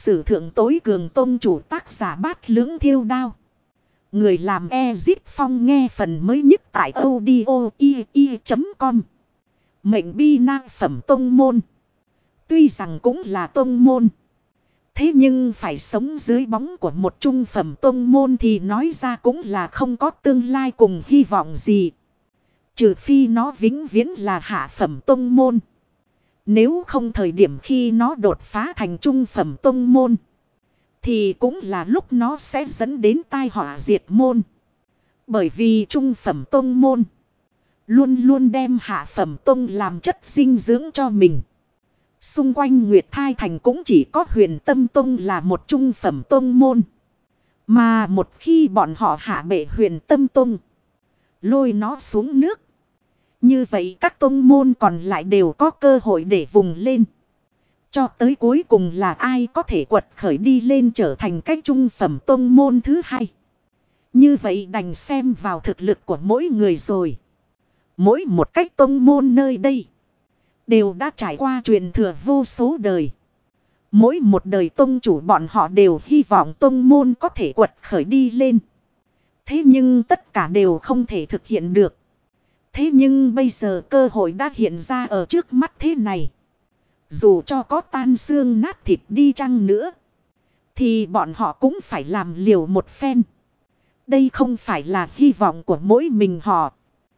sử thượng tối cường tông chủ tác giả Bát Lưỡng Thiêu Đao. Người làm Ezip Phong nghe phần mới nhất tại audio.com. Mệnh bi năng phẩm tông môn. Tuy rằng cũng là tông môn. Thế nhưng phải sống dưới bóng của một trung phẩm tông môn thì nói ra cũng là không có tương lai cùng hy vọng gì. Trừ phi nó vĩnh viễn là hạ phẩm tông môn. Nếu không thời điểm khi nó đột phá thành trung phẩm tông môn, thì cũng là lúc nó sẽ dẫn đến tai họa diệt môn. Bởi vì trung phẩm tông môn luôn luôn đem hạ phẩm tông làm chất dinh dưỡng cho mình. Xung quanh Nguyệt Thai Thành cũng chỉ có Huyền Tâm Tông là một trung phẩm tông môn. Mà một khi bọn họ hạ bệ Huyền Tâm Tông, lôi nó xuống nước, như vậy các tông môn còn lại đều có cơ hội để vùng lên. Cho tới cuối cùng là ai có thể quật khởi đi lên trở thành cái trung phẩm tông môn thứ hai. Như vậy đành xem vào thực lực của mỗi người rồi. Mỗi một cách tông môn nơi đây đều đã trải qua truyền thừa vô số đời. Mỗi một đời tông chủ bọn họ đều hy vọng tông môn có thể quật khởi đi lên. Thế nhưng tất cả đều không thể thực hiện được. Thế nhưng bây giờ cơ hội đã hiện ra ở trước mắt thế này. Dù cho có tan xương nát thịt đi chăng nữa, thì bọn họ cũng phải làm liều một phen. Đây không phải là hy vọng của mỗi mình họ,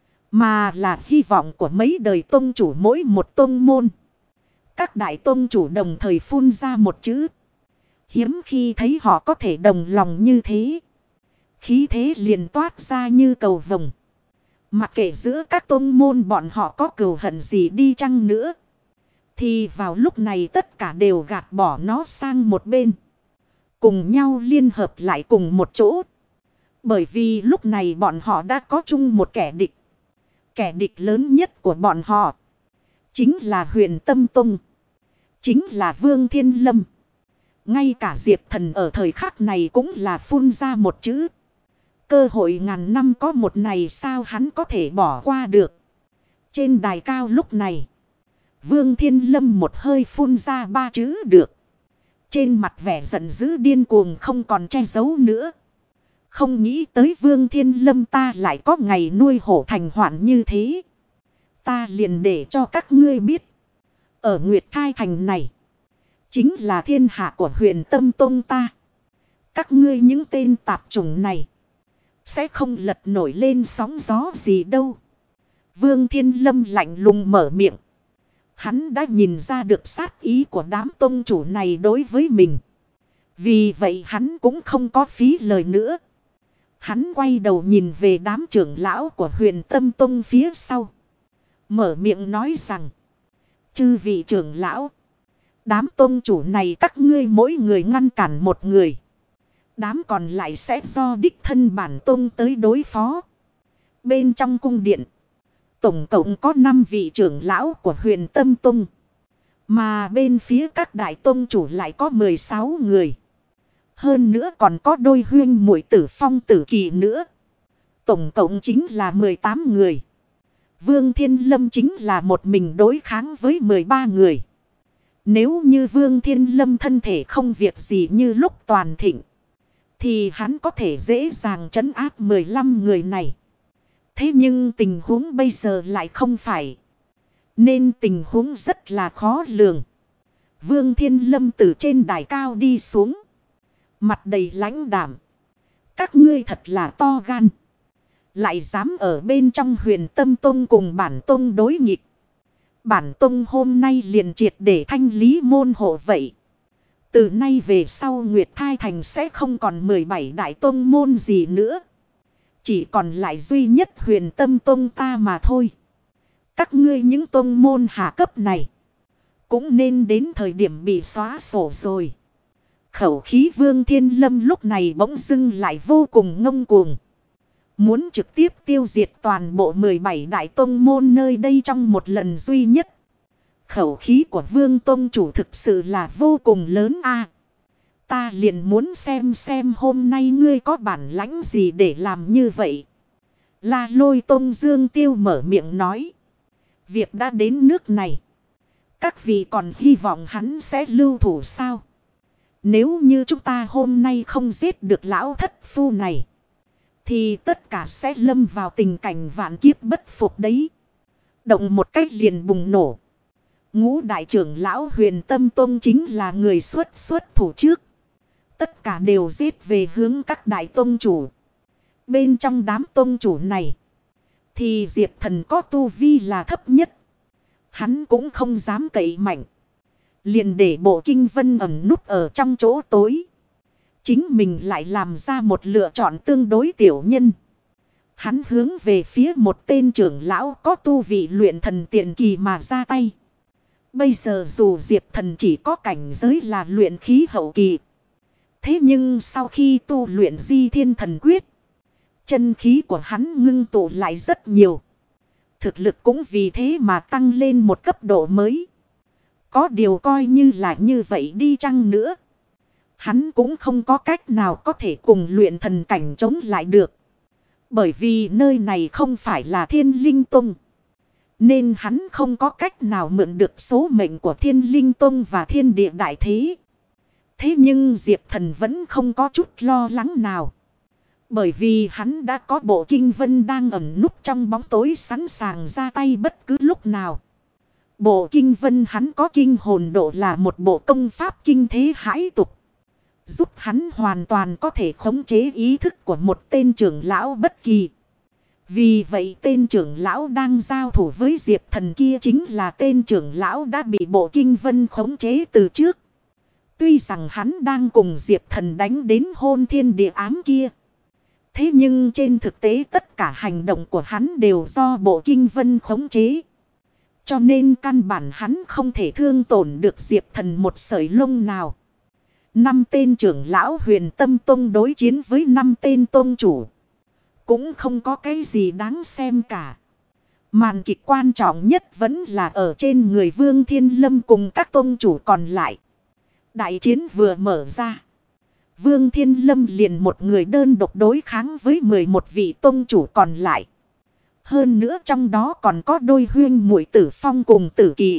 mà là hy vọng của mấy đời tông chủ mỗi một tông môn. Các đại tông chủ đồng thời phun ra một chữ. Hiếm khi thấy họ có thể đồng lòng như thế. Khí thế liền toát ra như cầu vồng. Mặc kệ giữa các tông môn bọn họ có cừu hận gì đi chăng nữa, thì vào lúc này tất cả đều gạt bỏ nó sang một bên. Cùng nhau liên hợp lại cùng một chỗ. Bởi vì lúc này bọn họ đã có chung một kẻ địch. Kẻ địch lớn nhất của bọn họ chính là Huyền Tâm Tông. Chính là Vương Thiên Lâm. Ngay cả Diệp Thần ở thời khắc này cũng là phun ra một chữ. Cơ hội ngàn năm có một này sao hắn có thể bỏ qua được. Trên đài cao lúc này, Vương Thiên Lâm một hơi phun ra ba chữ được. Trên mặt vẻ giận dữ điên cuồng không còn che giấu nữa. Không nghĩ tới Vương Thiên Lâm ta lại có ngày nuôi hổ thành hoạn như thế. Ta liền để cho các ngươi biết. Ở Nguyệt Thai Thành này, chính là thiên hạ của Huyền Tâm Tông ta. Các ngươi những tên tạp chủng này sẽ không lật nổi lên sóng gió gì đâu. Vương Thiên Lâm lạnh lùng mở miệng. Hắn đã nhìn ra được sát ý của đám tông chủ này đối với mình. Vì vậy hắn cũng không có phí lời nữa. Hắn quay đầu nhìn về đám trưởng lão của Huyền Tâm Tông phía sau. Mở miệng nói rằng. Chư vị trưởng lão, đám tông chủ này các ngươi mỗi người ngăn cản một người. Đám còn lại sẽ do đích thân bản tông tới đối phó. Bên trong cung điện, tổng cộng có 5 vị trưởng lão của Huyền Tâm Tông. Mà bên phía các đại tông chủ lại có 16 người. Hơn nữa còn có đôi huyên muội Tử Phong Tử Kỳ nữa. Tổng cộng chính là 18 người. Vương Thiên Lâm chính là một mình đối kháng với 13 người. Nếu như Vương Thiên Lâm thân thể không việc gì như lúc toàn thịnh, thì hắn có thể dễ dàng trấn áp 15 người này. Thế nhưng tình huống bây giờ lại không phải. Nên tình huống rất là khó lường. Vương Thiên Lâm từ trên đài cao đi xuống. Mặt đầy lãnh đạm. Các ngươi thật là to gan. Lại dám ở bên trong Huyền Tâm Tông cùng bản tông đối nghịch. Bản tông hôm nay liền triệt để thanh lý môn hộ vậy. Từ nay về sau Nguyệt Thai Thành sẽ không còn 17 đại tông môn gì nữa. Chỉ còn lại duy nhất Huyền Tâm Tông ta mà thôi. Các ngươi những tông môn hạ cấp này cũng nên đến thời điểm bị xóa sổ rồi. Khẩu khí Vương Thiên Lâm lúc này bỗng dưng lại vô cùng ngông cuồng. Muốn trực tiếp tiêu diệt toàn bộ 17 đại tông môn nơi đây trong một lần duy nhất. Khẩu khí của Vương Tông chủ thực sự là vô cùng lớn a. Ta liền muốn xem hôm nay ngươi có bản lãnh gì để làm như vậy. La Lôi Tông Dương Tiêu mở miệng nói. Việc đã đến nước này. Các vị còn hy vọng hắn sẽ lưu thủ sao? Nếu như chúng ta hôm nay không giết được lão thất phu này, thì tất cả sẽ lâm vào tình cảnh vạn kiếp bất phục đấy. Động một cách liền bùng nổ. Ngũ đại trưởng lão Huyền Tâm Tông chính là người xuất thủ trước. Tất cả đều giết về hướng các đại tông chủ. Bên trong đám tông chủ này, thì Diệp Thần có tu vi là thấp nhất. Hắn cũng không dám cậy mạnh. Liền để Bộ Kinh Vân ẩn núp ở trong chỗ tối. Chính mình lại làm ra một lựa chọn tương đối tiểu nhân. Hắn hướng về phía một tên trưởng lão có tu vị luyện thần tiền kỳ mà ra tay. Bây giờ dù Diệp Thần chỉ có cảnh giới là luyện khí hậu kỳ. Thế nhưng sau khi tu luyện Di Thiên Thần Quyết, chân khí của hắn ngưng tụ lại rất nhiều. Thực lực cũng vì thế mà tăng lên một cấp độ mới. Có điều coi như là như vậy đi chăng nữa, hắn cũng không có cách nào có thể cùng luyện thần cảnh chống lại được. Bởi vì nơi này không phải là Thiên Linh Tông, nên hắn không có cách nào mượn được số mệnh của Thiên Linh Tông và thiên địa đại thế. Thế nhưng Diệp Thần vẫn không có chút lo lắng nào. Bởi vì hắn đã có Bộ Kinh Vân đang ẩn núp trong bóng tối sẵn sàng ra tay bất cứ lúc nào. Bộ Kinh Vân hắn có kinh hồn độ là một bộ công pháp kinh thế hãi tục, giúp hắn hoàn toàn có thể khống chế ý thức của một tên trưởng lão bất kỳ. Vì vậy tên trưởng lão đang giao thủ với Diệp Thần kia chính là tên trưởng lão đã bị Bộ Kinh Vân khống chế từ trước. Tuy rằng hắn đang cùng Diệp Thần đánh đến hôn thiên địa ám kia, thế nhưng trên thực tế tất cả hành động của hắn đều do Bộ Kinh Vân khống chế. Cho nên căn bản hắn không thể thương tổn được Diệp Thần một sợi lông nào. 5 tên trưởng lão Huyền Tâm Tông đối chiến với 5 tên tông chủ, cũng không có cái gì đáng xem cả. Màn kịch quan trọng nhất vẫn là ở trên người Vương Thiên Lâm cùng các tông chủ còn lại. Đại chiến vừa mở ra, Vương Thiên Lâm liền một người đơn độc đối kháng với 11 vị tông chủ còn lại. Hơn nữa trong đó còn có đôi huyên muội Tử Phong cùng Tử Kỳ.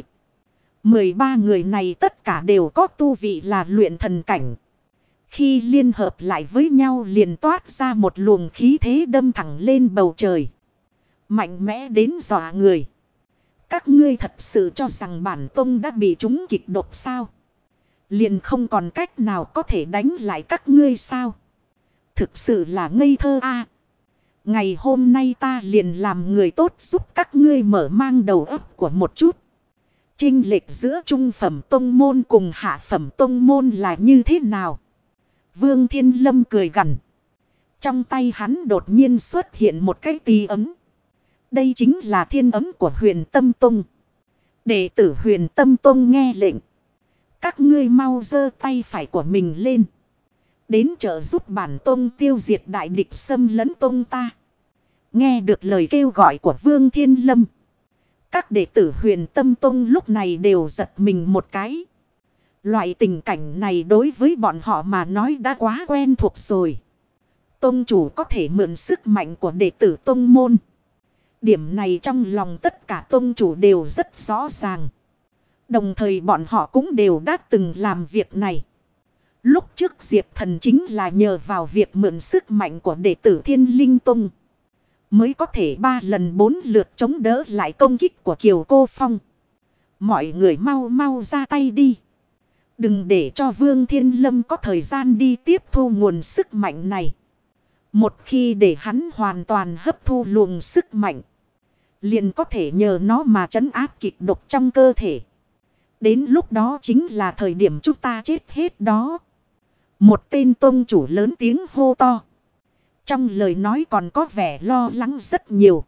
13 người này tất cả đều có tu vị là luyện thần cảnh. Khi liên hợp lại với nhau liền toát ra một luồng khí thế đâm thẳng lên bầu trời, mạnh mẽ đến dọa người. Các ngươi thật sự cho rằng bản tông đã bị trúng kịch độc sao? Liền không còn cách nào có thể đánh lại các ngươi sao? Thực sự là ngây thơ a. Ngày hôm nay ta liền làm người tốt giúp các ngươi mở mang đầu óc của một chút. Chênh lệch giữa trung phẩm tông môn cùng hạ phẩm tông môn là như thế nào? Vương Thiên Lâm cười gằn. Trong tay hắn đột nhiên xuất hiện một cái tỳ ấm. Đây chính là thiên ấm của Huyền Tâm Tông. Đệ tử Huyền Tâm Tông nghe lệnh. Các ngươi mau giơ tay phải của mình lên, đến trợ giúp bản tông tiêu diệt đại địch xâm lấn tông ta. Nghe được lời kêu gọi của Vương Thiên Lâm, các đệ tử Huyền Tâm Tông lúc này đều giật mình một cái. Loại tình cảnh này đối với bọn họ mà nói đã quá quen thuộc rồi. Tông chủ có thể mượn sức mạnh của đệ tử tông môn. Điểm này trong lòng tất cả tông chủ đều rất rõ ràng. Đồng thời bọn họ cũng đều đã từng làm việc này. Lúc trước Diệp Thần chính là nhờ vào việc mượn sức mạnh của đệ tử Thiên Linh Tông, mới có thể 3 lần 4 lượt chống đỡ lại công kích của Kiều Cô Phong. Mọi người mau mau ra tay đi. Đừng để cho Vương Thiên Lâm có thời gian đi tiếp thu nguồn sức mạnh này. Một khi để hắn hoàn toàn hấp thu luồng sức mạnh, liền có thể nhờ nó mà trấn áp kịch độc trong cơ thể. Đến lúc đó chính là thời điểm chúng ta chết hết đó. Một tên tông chủ lớn tiếng hô to. Trong lời nói còn có vẻ lo lắng rất nhiều.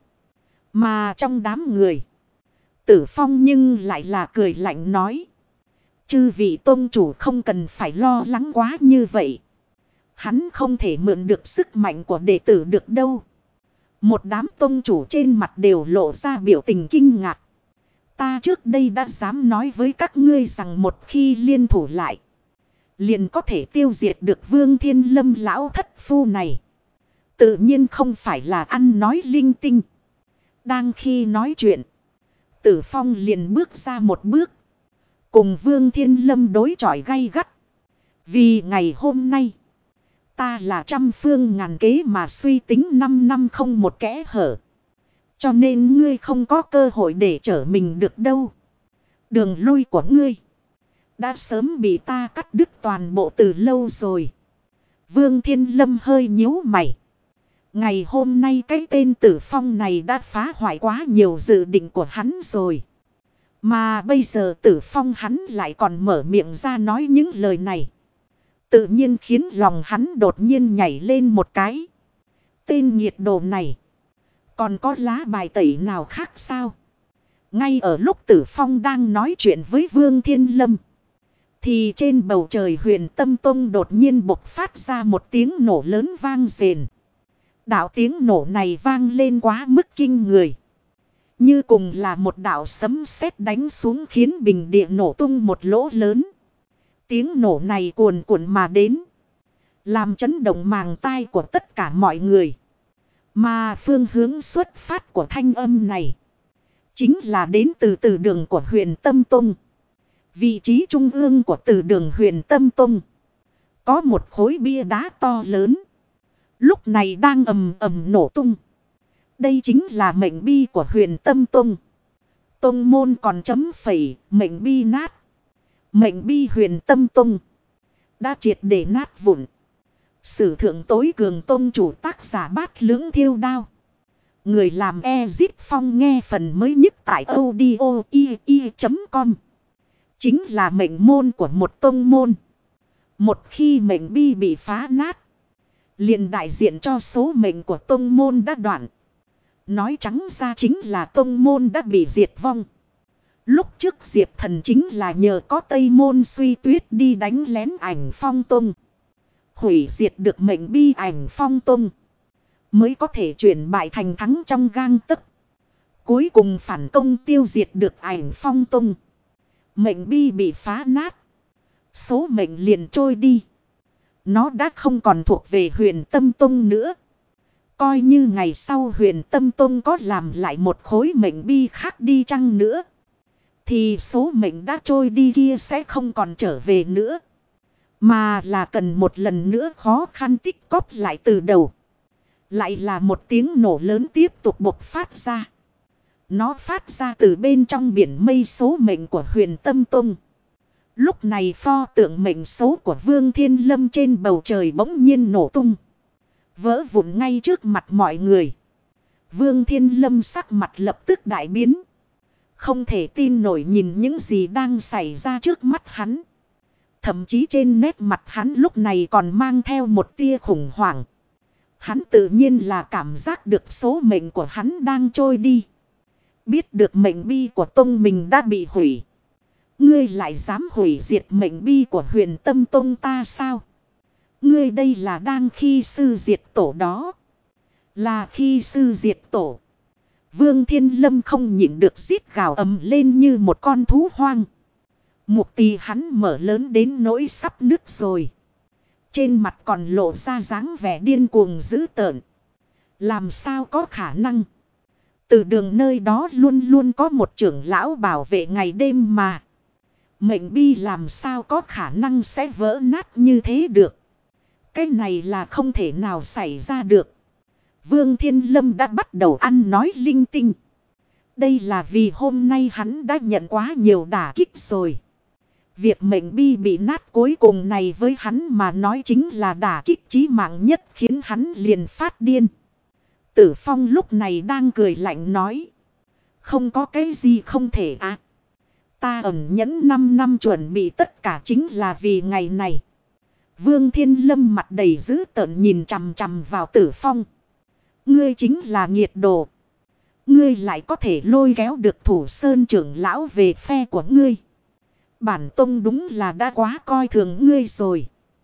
Mà trong đám người, Tử Phong nhưng lại là cười lạnh nói. Chư vị tông chủ không cần phải lo lắng quá như vậy. Hắn không thể mượn được sức mạnh của đệ tử được đâu. Một đám tông chủ trên mặt đều lộ ra biểu tình kinh ngạc. Ta trước đây đã dám nói với các ngươi rằng một khi liên thủ lại, liền có thể tiêu diệt được Vương Thiên Lâm lão thất phu này. Tự nhiên không phải là ăn nói linh tinh. Đang khi nói chuyện, Tử Phong liền bước ra một bước, cùng Vương Thiên Lâm đối chọi gay gắt. Vì ngày hôm nay, ta là trăm phương ngàn kế mà suy tính 5 năm không một kẽ hở. Cho nên ngươi không có cơ hội để trở mình được đâu. Đường lui của ngươi đã sớm bị ta cắt đứt toàn bộ từ lâu rồi. Vương Thiên Lâm hơi nhíu mày. Ngày hôm nay cái tên Tử Phong này đã phá hoại quá nhiều dự định của hắn rồi. Mà bây giờ Tử Phong hắn lại còn mở miệng ra nói những lời này. Tự nhiên khiến lòng hắn đột nhiên nhảy lên một cái. Tên nhiệt độ này. Còn có lá bài tẩy nào khác sao? Ngay ở lúc Tử Phong đang nói chuyện với Vương Thiên Lâm. Thì trên bầu trời Huyền Tâm Tông đột nhiên bộc phát ra một tiếng nổ lớn vang rền. Đạo tiếng nổ này vang lên quá mức kinh người. Như cùng là một đạo sấm sét đánh xuống khiến bình địa nổ tung một lỗ lớn. Tiếng nổ này cuồn cuộn mà đến. Làm chấn động màng tai của tất cả mọi người. Mà phương hướng xuất phát của thanh âm này. Chính là đến từ đường của Huyền Tâm Tông. Vị trí trung ương của từ đường Huyền Tâm Tông. Có một khối bia đá to lớn. Lúc này đang ầm ầm nổ tung. Đây chính là mệnh bi của Huyền Tâm Tông. Tông môn còn chấm phẩy, mệnh bi nát. Mệnh bi Huyền Tâm Tông đã triệt để nát vụn. Sử thượng tối cường tông chủ tác giả Bát Lưỡng Thiêu Đao. Người làm Ezip Phong nghe phần mới nhất tại audio.com. Chính là mệnh môn của một tông môn. Một khi mệnh bi bị phá nát, liền đại diện cho số mệnh của tông môn đã đoạn. Nói trắng ra chính là tông môn đã bị diệt vong. Lúc trước Diệp Thần chính là nhờ có Tây Môn Suy Tuyết đi đánh lén Ảnh Phong Tông. Hủy diệt được mệnh bi Ảnh Phong Tông. Mới có thể chuyển bại thành thắng trong gang tấc. Cuối cùng phản công tiêu diệt được Ảnh Phong Tông. Mệnh bi bị phá nát. Số mệnh liền trôi đi. Nó đã không còn thuộc về Huyền Tâm Tông nữa. Coi như ngày sau Huyền Tâm Tông có làm lại một khối mệnh bi khác đi chăng nữa. Thì số mệnh đã trôi đi kia sẽ không còn trở về nữa. Mà là cần một lần nữa khó khăn tích cóp lại từ đầu. Lại là một tiếng nổ lớn tiếp tục bộc phát ra. Nó phát ra từ bên trong biển mây số mệnh của Huyền Tâm Tông. Lúc này pho tượng mệnh số của Vương Thiên Lâm trên bầu trời bỗng nhiên nổ tung. Vỡ vụn ngay trước mặt mọi người. Vương Thiên Lâm sắc mặt lập tức đại biến. Không thể tin nổi nhìn những gì đang xảy ra trước mắt hắn. Thậm chí trên nét mặt hắn lúc này còn mang theo một tia khủng hoảng. Hắn tự nhiên là cảm giác được số mệnh của hắn đang trôi đi. Biết được mệnh bi của tông mình đã bị hủy. Ngươi lại dám hủy diệt mệnh bi của Huyền Tâm Tông ta sao? Ngươi đây là đang khi sư diệt tổ đó. Là khi sư diệt tổ. Vương Thiên Lâm không nhịn được rít gào ầm lên như một con thú hoang. Mục tì hắn mở lớn đến nỗi sắp nứt rồi. Trên mặt còn lộ ra dáng vẻ điên cuồng dữ tợn. Làm sao có khả năng? Từ đường nơi đó luôn luôn có một trưởng lão bảo vệ ngày đêm mà. Mệnh bi làm sao có khả năng sẽ vỡ nát như thế được. Cái này là không thể nào xảy ra được. Vương Thiên Lâm đã bắt đầu ăn nói linh tinh. Đây là vì hôm nay hắn đã nhận quá nhiều đả kích rồi. Việc mệnh bi bị nát cuối cùng này với hắn mà nói chính là đả kích chí mạng nhất khiến hắn liền phát điên. Tử Phong lúc này đang cười lạnh nói. Không có cái gì không thể à. Ta ẩn nhẫn 5 năm chuẩn bị tất cả chính là vì ngày này. Vương Thiên Lâm mặt đầy dữ tợn nhìn chằm chằm vào Tử Phong. Ngươi chính là nghiệt đồ. Ngươi lại có thể lôi kéo được Thủ Sơn trưởng lão về phe của ngươi. Bản tông đúng là đã quá coi thường ngươi rồi.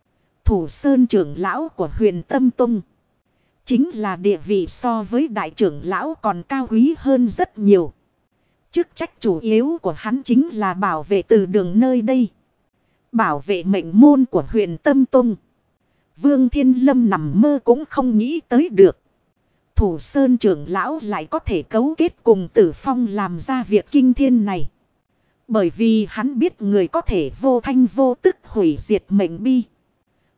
Thủ Sơn trưởng lão của Huyền Tâm Tông. Chính là địa vị so với đại trưởng lão còn cao quý hơn rất nhiều. Chức trách chủ yếu của hắn chính là bảo vệ từ đường nơi đây. Bảo vệ mệnh môn của Huyền Tâm Tông. Vương Thiên Lâm nằm mơ cũng không nghĩ tới được. Thủ Sơn trưởng lão lại có thể cấu kết cùng Tử Phong làm ra việc kinh thiên này. Bởi vì hắn biết người có thể vô thanh vô tức hủy diệt mệnh bi.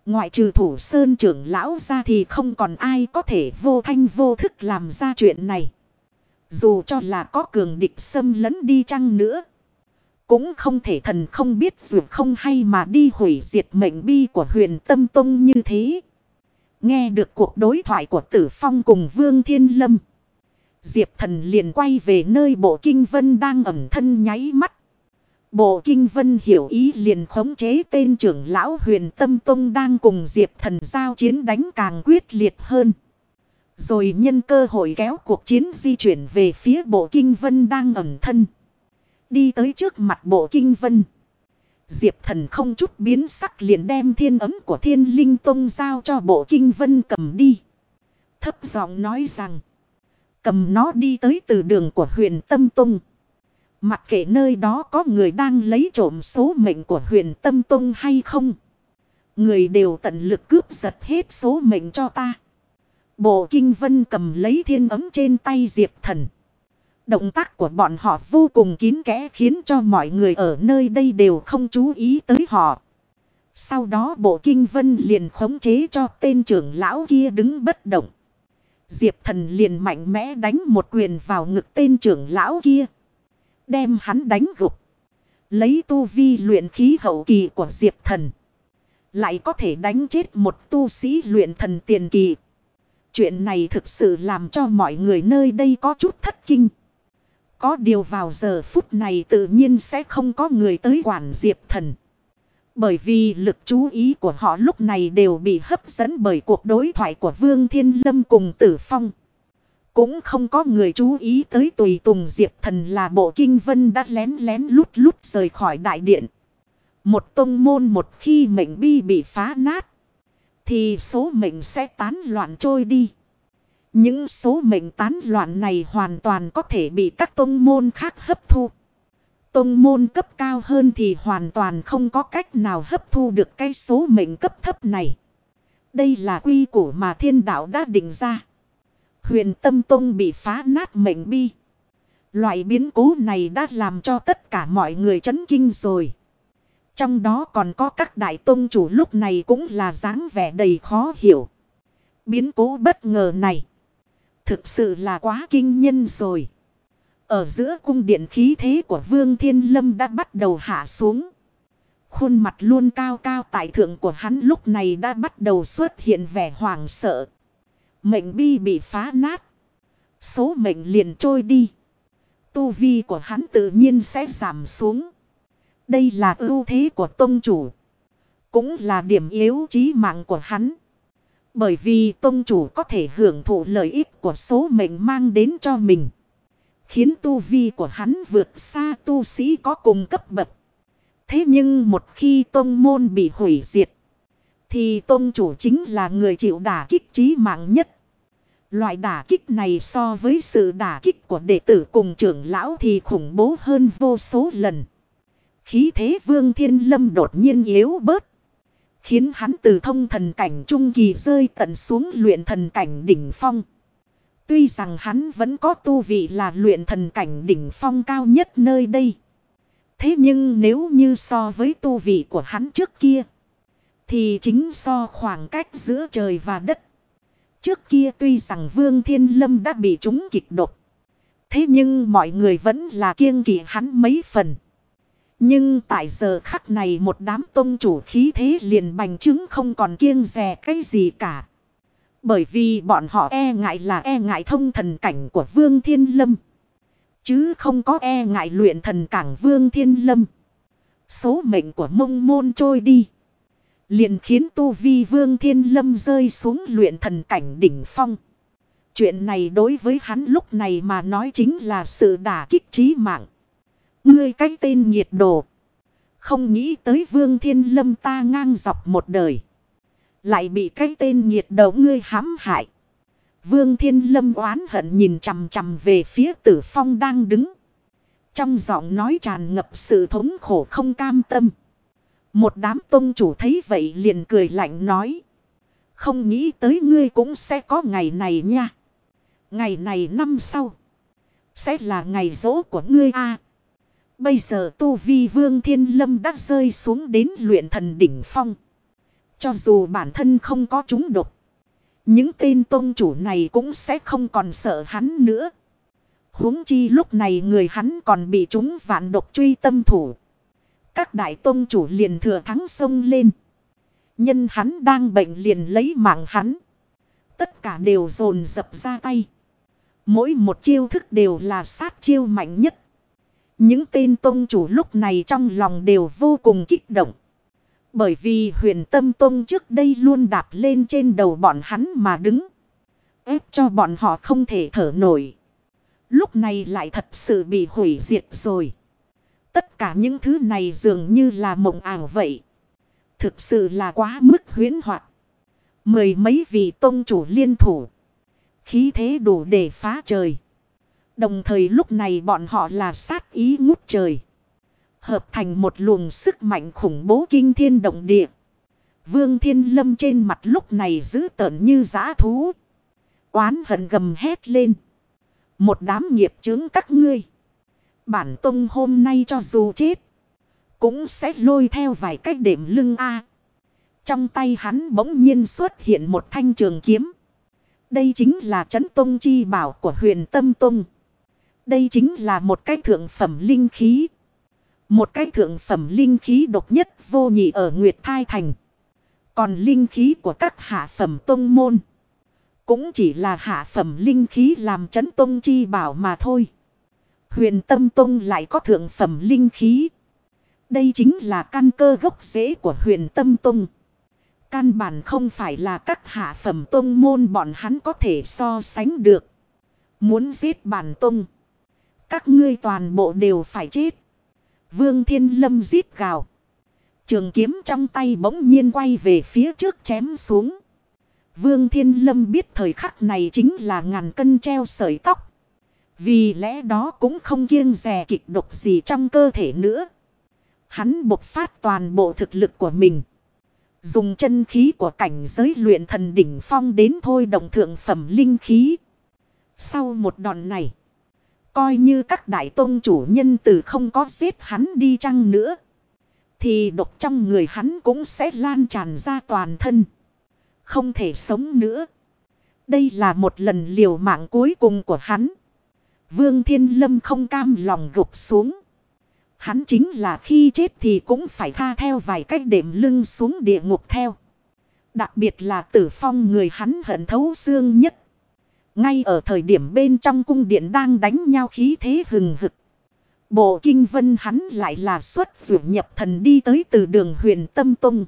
Ngoại trừ Thủ Sơn trưởng lão ra thì không còn ai có thể vô thanh vô thức làm ra chuyện này. Dù cho là có cường địch xâm lấn đi chăng nữa, cũng không thể thần không biết dù không hay mà đi hủy diệt mệnh bi của Huyền Tâm Tông như thế. Nghe được cuộc đối thoại của Tử Phong cùng Vương Thiên Lâm, Diệp Thần liền quay về nơi Bộ Kinh Vân đang ẩn thân nháy mắt. Bộ Kinh Vân hiểu ý liền khống chế tên trưởng lão Huyền Tâm Tông đang cùng Diệp Thần giao chiến đánh càng quyết liệt hơn. Rồi nhân cơ hội kéo cuộc chiến di chuyển về phía Bộ Kinh Vân đang ẩn thân. Đi tới trước mặt Bộ Kinh Vân, Diệp Thần không chút biến sắc liền đem thiên ấm của Thiên Linh Tông giao cho Bộ Kinh Vân cầm đi. Thấp giọng nói rằng, cầm nó đi tới từ đường của Huyền Tâm Tông. Mặc kệ nơi đó có người đang lấy trộm số mệnh của Huyền Tâm Tông hay không, người đều tận lực cướp giật hết số mệnh cho ta. Bộ Kinh Vân cầm lấy thiên ấm trên tay Diệp Thần. Động tác của bọn họ vô cùng kín kẽ khiến cho mọi người ở nơi đây đều không chú ý tới họ. Sau đó Bộ Kinh Vân liền khống chế cho tên trưởng lão kia đứng bất động. Diệp Thần liền mạnh mẽ đánh một quyền vào ngực tên trưởng lão kia, đem hắn đánh gục. Lấy tu vi luyện khí hậu kỳ của Diệp Thần, lại có thể đánh chết một tu sĩ luyện thần tiền kỳ. Chuyện này thực sự làm cho mọi người nơi đây có chút thất kinh. Có điều vào giờ phút này tự nhiên sẽ không có người tới quản Diệp Thần. Bởi vì lực chú ý của họ lúc này đều bị hấp dẫn bởi cuộc đối thoại của Vương Thiên Lâm cùng Tử Phong. Cũng không có người chú ý tới tùy tùng Diệp Thần là Bộ Kinh Vân đã lén lén lút lút rời khỏi đại điện. Một tông môn một khi mệnh bi bị phá nát, thì số mệnh sẽ tán loạn trôi đi. Những số mệnh tán loạn này hoàn toàn có thể bị các tông môn khác hấp thu. Tông môn cấp cao hơn thì hoàn toàn không có cách nào hấp thu được cái số mệnh cấp thấp này. Đây là quy củ mà thiên đạo đã định ra. Huyền Tâm Tông bị phá nát mệnh bi. Loại biến cố này đã làm cho tất cả mọi người chấn kinh rồi. Trong đó còn có các đại tông chủ lúc này cũng là dáng vẻ đầy khó hiểu. Biến cố bất ngờ này thực sự là quá kinh nhân rồi. Ở giữa cung điện khí thế của Vương Thiên Lâm đã bắt đầu hạ xuống. Khuôn mặt luôn cao cao tại thượng của hắn lúc này đã bắt đầu xuất hiện vẻ hoảng sợ. Mệnh bi bị phá nát, số mệnh liền trôi đi. Tu vi của hắn tự nhiên sẽ giảm xuống. Đây là ưu thế của tông chủ, cũng là điểm yếu chí mạng của hắn. Bởi vì tông chủ có thể hưởng thụ lợi ích của số mệnh mang đến cho mình, khiến tu vi của hắn vượt xa tu sĩ có cùng cấp bậc. Thế nhưng một khi tông môn bị hủy diệt, thì tông chủ chính là người chịu đả kích chí mạng nhất. Loại đả kích này so với sự đả kích của đệ tử cùng trưởng lão thì khủng bố hơn vô số lần. Khí thế Vương Thiên Lâm đột nhiên yếu bớt, khiến hắn từ thông thần cảnh trung kỳ rơi tận xuống luyện thần cảnh đỉnh phong. Tuy rằng hắn vẫn có tu vị là luyện thần cảnh đỉnh phong cao nhất nơi đây. Thế nhưng nếu như so với tu vị của hắn trước kia, thì chính so khoảng cách giữa trời và đất. Trước kia tuy rằng Vương Thiên Lâm đã bị trúng kịch độc, thế nhưng mọi người vẫn là kiêng kỵ hắn mấy phần. Nhưng tại giờ khắc này một đám tông chủ khí thế liền bành trướng không còn kiêng dè cái gì cả. Bởi vì bọn họ e ngại là e ngại thông thần cảnh của Vương Thiên Lâm, chứ không có e ngại luyện thần cảnh Vương Thiên Lâm. Số mệnh của mông môn trôi đi, liền khiến tu vi Vương Thiên Lâm rơi xuống luyện thần cảnh đỉnh phong. Chuyện này đối với hắn lúc này mà nói chính là sự đả kích chí mạng. Ngươi cái tên nhiệt đồ, không nghĩ tới Vương Thiên Lâm ta ngang dọc một đời, lại bị cái tên nhiệt đầu ngươi hãm hại. Vương Thiên Lâm oán hận nhìn chằm chằm về phía Tử Phong đang đứng, trong giọng nói tràn ngập sự thống khổ không cam tâm. Một đám tông chủ thấy vậy liền cười lạnh nói, không nghĩ tới ngươi cũng sẽ có ngày này nha. Ngày này năm sau sẽ là ngày giỗ của ngươi a. Bây giờ tu vi Vương Thiên Lâm đã rơi xuống đến luyện thần đỉnh phong, Cho dù bản thân không có trúng độc, những tên tông chủ này cũng sẽ không còn sợ hắn nữa. Huống chi lúc này người hắn còn bị trúng vạn độc truy tâm thủ. Các đại tông chủ liền thừa thắng xông lên. Nhân hắn đang bệnh liền lấy mạng hắn. Tất cả đều dồn dập ra tay. Mỗi một chiêu thức đều là sát chiêu mạnh nhất. Những tên tông chủ lúc này trong lòng đều vô cùng kích động. Bởi vì Huyền Tâm Tông trước đây luôn đạp lên trên đầu bọn hắn mà đứng. Ép cho bọn họ không thể thở nổi. Lúc này lại thật sự bị hủy diệt rồi. Tất cả những thứ này dường như là mộng ảo vậy. Thực sự là quá mức huyễn hoặc. Mười mấy vị tông chủ liên thủ. Khí thế đủ để phá trời. Đồng thời lúc này bọn họ là sát ý ngút trời. Hợp thành một luồng sức mạnh khủng bố kinh thiên động địa. Vương Thiên Lâm trên mặt lúc này dữ tợn như dã thú. Oán hận gầm hét lên. Một đám nghiệp chướng các ngươi. Bản tông hôm nay cho dù chết, cũng sẽ lôi theo vài cách đệm lưng a. Trong tay hắn bỗng nhiên xuất hiện một thanh trường kiếm. Đây chính là trấn tông chi bảo của Huyền Tâm Tông. Đây chính là một cái thượng phẩm linh khí. Một cái thượng phẩm linh khí độc nhất vô nhị ở Nguyệt Thai Thành. Còn linh khí của các hạ phẩm tông môn cũng chỉ là hạ phẩm linh khí làm trấn tông chi bảo mà thôi. Huyền Tâm Tông lại có thượng phẩm linh khí. Đây chính là căn cơ gốc rễ của Huyền Tâm Tông. Căn bản không phải là các hạ phẩm tông môn bọn hắn có thể so sánh được. Muốn giết bản tông, các ngươi toàn bộ đều phải chết. Vương Thiên Lâm rít gào. Trường kiếm trong tay bỗng nhiên quay về phía trước chém xuống. Vương Thiên Lâm biết thời khắc này chính là ngàn cân treo sợi tóc. Vì lẽ đó cũng không kiêng dè kịch độc gì trong cơ thể nữa. Hắn bộc phát toàn bộ thực lực của mình. Dùng chân khí của cảnh giới luyện thần đỉnh phong đến thôi động thượng phẩm linh khí. Sau một đòn này, coi như các đại tôn chủ nhân từ không có giết hắn đi chăng nữa, thì độc trong người hắn cũng sẽ lan tràn ra toàn thân. Không thể sống nữa. Đây là một lần liều mạng cuối cùng của hắn. Vương Thiên Lâm không cam lòng gục xuống. Hắn chính là khi chết thì cũng phải tha theo vài cách đệm lưng xuống địa ngục theo. Đặc biệt là Tử Phong người hắn hận thấu xương nhất. Ngay ở thời điểm bên trong cung điện đang đánh nhau khí thế hừng hực. Bộ kinh vân hắn lại là xuất vượt nhập thần đi tới từ đường Huyền Tâm Tông.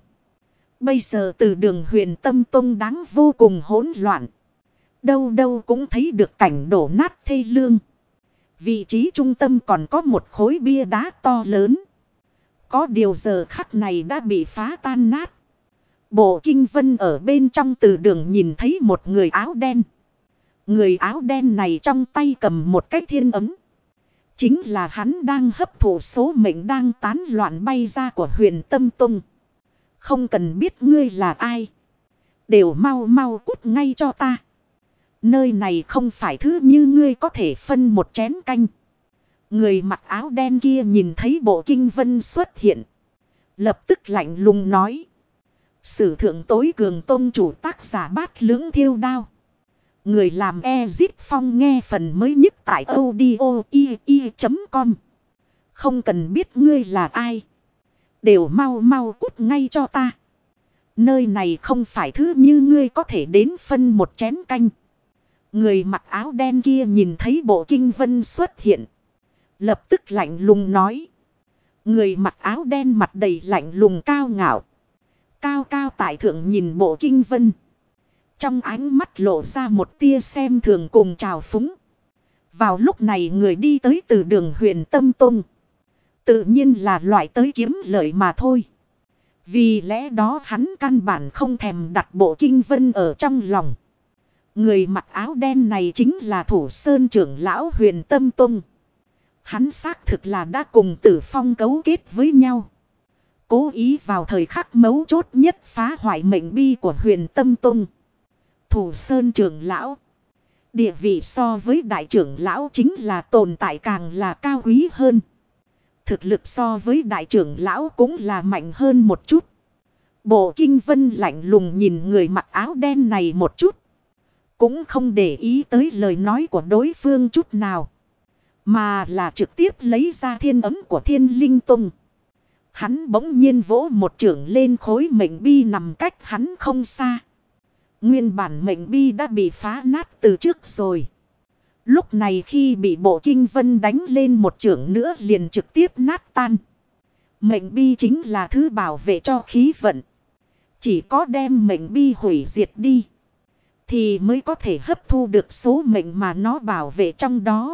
Bây giờ từ đường Huyền Tâm Tông đáng vô cùng hỗn loạn. Đâu đâu cũng thấy được cảnh đổ nát thê lương. Vị trí trung tâm còn có một khối bia đá to lớn. Có điều giờ khắc này đã bị phá tan nát. Bộ kinh vân ở bên trong từ đường nhìn thấy một người áo đen. Người áo đen này trong tay cầm một cái thiên ấm. Chính là hắn đang hấp thụ số mệnh đang tán loạn bay ra của Huyền Tâm Tông. Không cần biết ngươi là ai. Đều mau mau cút ngay cho ta. Nơi này không phải thứ như ngươi có thể phân một chén canh. Người mặc áo đen kia nhìn thấy bộ kinh vân xuất hiện. Lập tức lạnh lùng nói. Sử thượng tối cường tôn chủ tác giả Bát Lưỡng Thiêu Đao. Người làm Ezit Phong nghe phần mới nhất tại audio.com. Không cần biết ngươi là ai. Đều mau mau cút ngay cho ta. Nơi này không phải thứ như ngươi có thể đến phân một chén canh. Người mặc áo đen kia nhìn thấy bộ kinh vân xuất hiện. Lập tức lạnh lùng nói. Người mặc áo đen mặt đầy lạnh lùng cao ngạo. Cao cao tại thượng nhìn bộ kinh vân. Trong ánh mắt lộ ra một tia xem thường cùng trào phúng. Vào lúc này người đi tới từ đường Huyền Tâm Tông. Tự nhiên là loại tới kiếm lợi mà thôi. Vì lẽ đó hắn căn bản không thèm đặt bộ kinh vân ở trong lòng. Người mặc áo đen này chính là Thủ Sơn trưởng lão Huyền Tâm Tông. Hắn xác thực là đã cùng Tử Phong cấu kết với nhau. Cố ý vào thời khắc mấu chốt nhất phá hoại mệnh bi của Huyền Tâm Tông. Thủ Sơn trưởng lão. Địa vị so với đại trưởng lão chính là tồn tại càng là cao quý hơn. Thực lực so với đại trưởng lão cũng là mạnh hơn một chút. Bộ Kinh Vân lạnh lùng nhìn người mặc áo đen này một chút. Cũng không để ý tới lời nói của đối phương chút nào. Mà là trực tiếp lấy ra thiên ấm của Thiên Linh Tông. Hắn bỗng nhiên vỗ một chưởng lên khối mệnh bi nằm cách hắn không xa. Nguyên bản mệnh bi đã bị phá nát từ trước rồi. Lúc này khi bị Bộ Kinh Vân đánh lên một chưởng nữa liền trực tiếp nát tan. Mệnh bi chính là thứ bảo vệ cho khí vận. Chỉ có đem mệnh bi hủy diệt đi thì mới có thể hấp thu được số mệnh mà nó bảo vệ trong đó.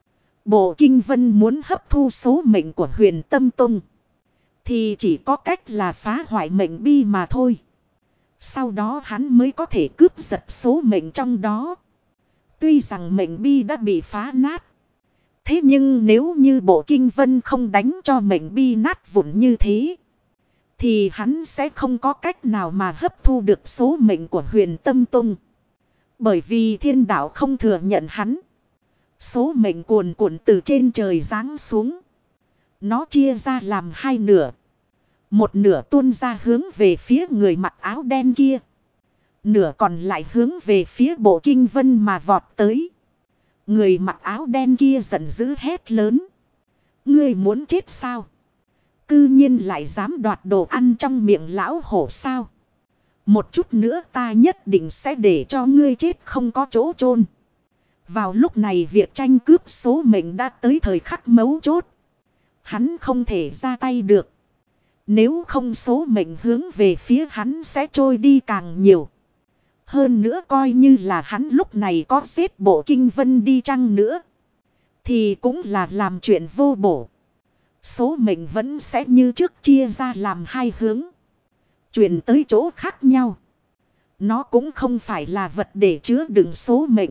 Bộ Kinh Vân muốn hấp thu số mệnh của Huyền Tâm Tông thì chỉ có cách là phá hoại mệnh bi mà thôi. Sau đó hắn mới có thể cướp giật số mệnh trong đó. Tuy rằng mệnh bi đã bị phá nát. Thế nhưng nếu như Bộ Kinh Vân không đánh cho mệnh bi nát vụn như thế thì hắn sẽ không có cách nào mà hấp thu được số mệnh của Huyền Tâm Tông. Bởi vì thiên đạo không thừa nhận hắn. Số mệnh cuồn cuộn từ trên trời giáng xuống. Nó chia ra làm hai nửa. Một nửa tuôn ra hướng về phía người mặc áo đen kia. Nửa còn lại hướng về phía Bộ Kinh Vân mà vọt tới. Người mặc áo đen kia giận dữ hét lớn. Ngươi muốn chết sao? Cư nhiên lại dám đoạt đồ ăn trong miệng lão hổ sao? Một chút nữa ta nhất định sẽ để cho ngươi chết không có chỗ chôn. Vào lúc này việc tranh cướp số mệnh đã tới thời khắc mấu chốt. Hắn không thể ra tay được. Nếu không số mệnh hướng về phía hắn sẽ trôi đi càng nhiều. Hơn nữa coi như là hắn lúc này có giết Bộ Kinh Vân đi chăng nữa thì cũng là làm chuyện vô bổ. Số mệnh vẫn sẽ như trước chia ra làm hai hướng. Chuyển tới chỗ khác nhau. Nó cũng không phải là vật để chứa đựng số mệnh.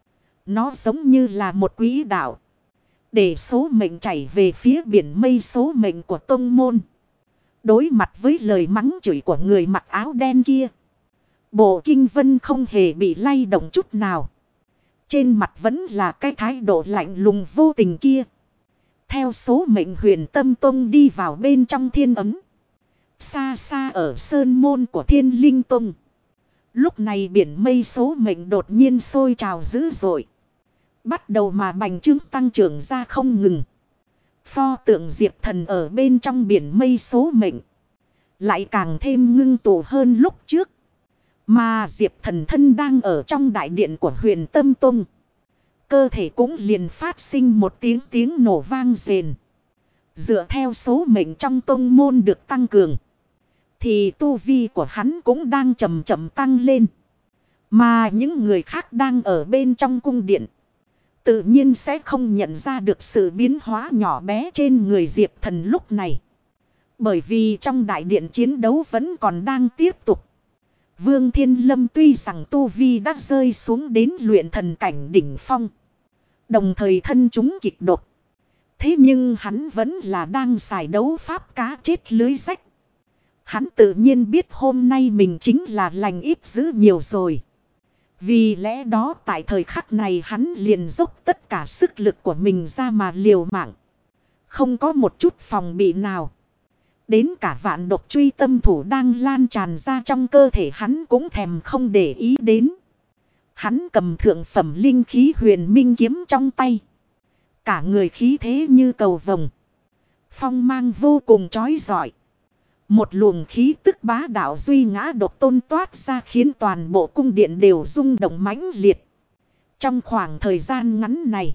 Nó giống như là một quỹ đạo. Để số mệnh chảy về phía biển mây số mệnh của tông môn. Đối mặt với lời mắng chửi của người mặc áo đen kia. Bộ Kinh Vân không hề bị lay động chút nào. Trên mặt vẫn là cái thái độ lạnh lùng vô tình kia. Theo số mệnh Huyền Tâm Tông đi vào bên trong thiên ấm. Xa xa ở sơn môn của Thiên Linh Tông. Lúc này biển mây số mệnh đột nhiên sôi trào dữ dội. Bắt đầu mà bành trướng tăng trưởng ra không ngừng. Pho tượng Diệp Thần ở bên trong biển mây số mệnh. Lại càng thêm ngưng tụ hơn lúc trước. Mà Diệp Thần thân đang ở trong đại điện của Huyền Tâm Tông. Cơ thể cũng liền phát sinh một tiếng nổ vang rền. Dựa theo số mệnh trong tông môn được tăng cường. Thì tu vi của hắn cũng đang chậm chậm tăng lên. Mà những người khác đang ở bên trong cung điện. Tự nhiên sẽ không nhận ra được sự biến hóa nhỏ bé trên người Diệp Thần lúc này. Bởi vì trong đại điện chiến đấu vẫn còn đang tiếp tục. Vương Thiên Lâm tuy rằng tu vi đã rơi xuống đến luyện thần cảnh đỉnh phong. Đồng thời thân chúng kịch độc. Thế nhưng hắn vẫn là đang xài đấu pháp cá chết lưới rách. Hắn tự nhiên biết hôm nay mình chính là lành ít dữ nhiều rồi. Vì lẽ đó tại thời khắc này hắn liền dốc tất cả sức lực của mình ra mà liều mạng. Không có một chút phòng bị nào. Đến cả vạn độc truy tâm thủ đang lan tràn ra trong cơ thể hắn cũng thèm không để ý đến. Hắn cầm thượng phẩm linh khí huyền minh kiếm trong tay. Cả người khí thế như cầu vồng. Phong mang vô cùng chói rọi. Một luồng khí tức bá đạo duy ngã độc tôn toát ra khiến toàn bộ cung điện đều rung động mãnh liệt. Trong khoảng thời gian ngắn này,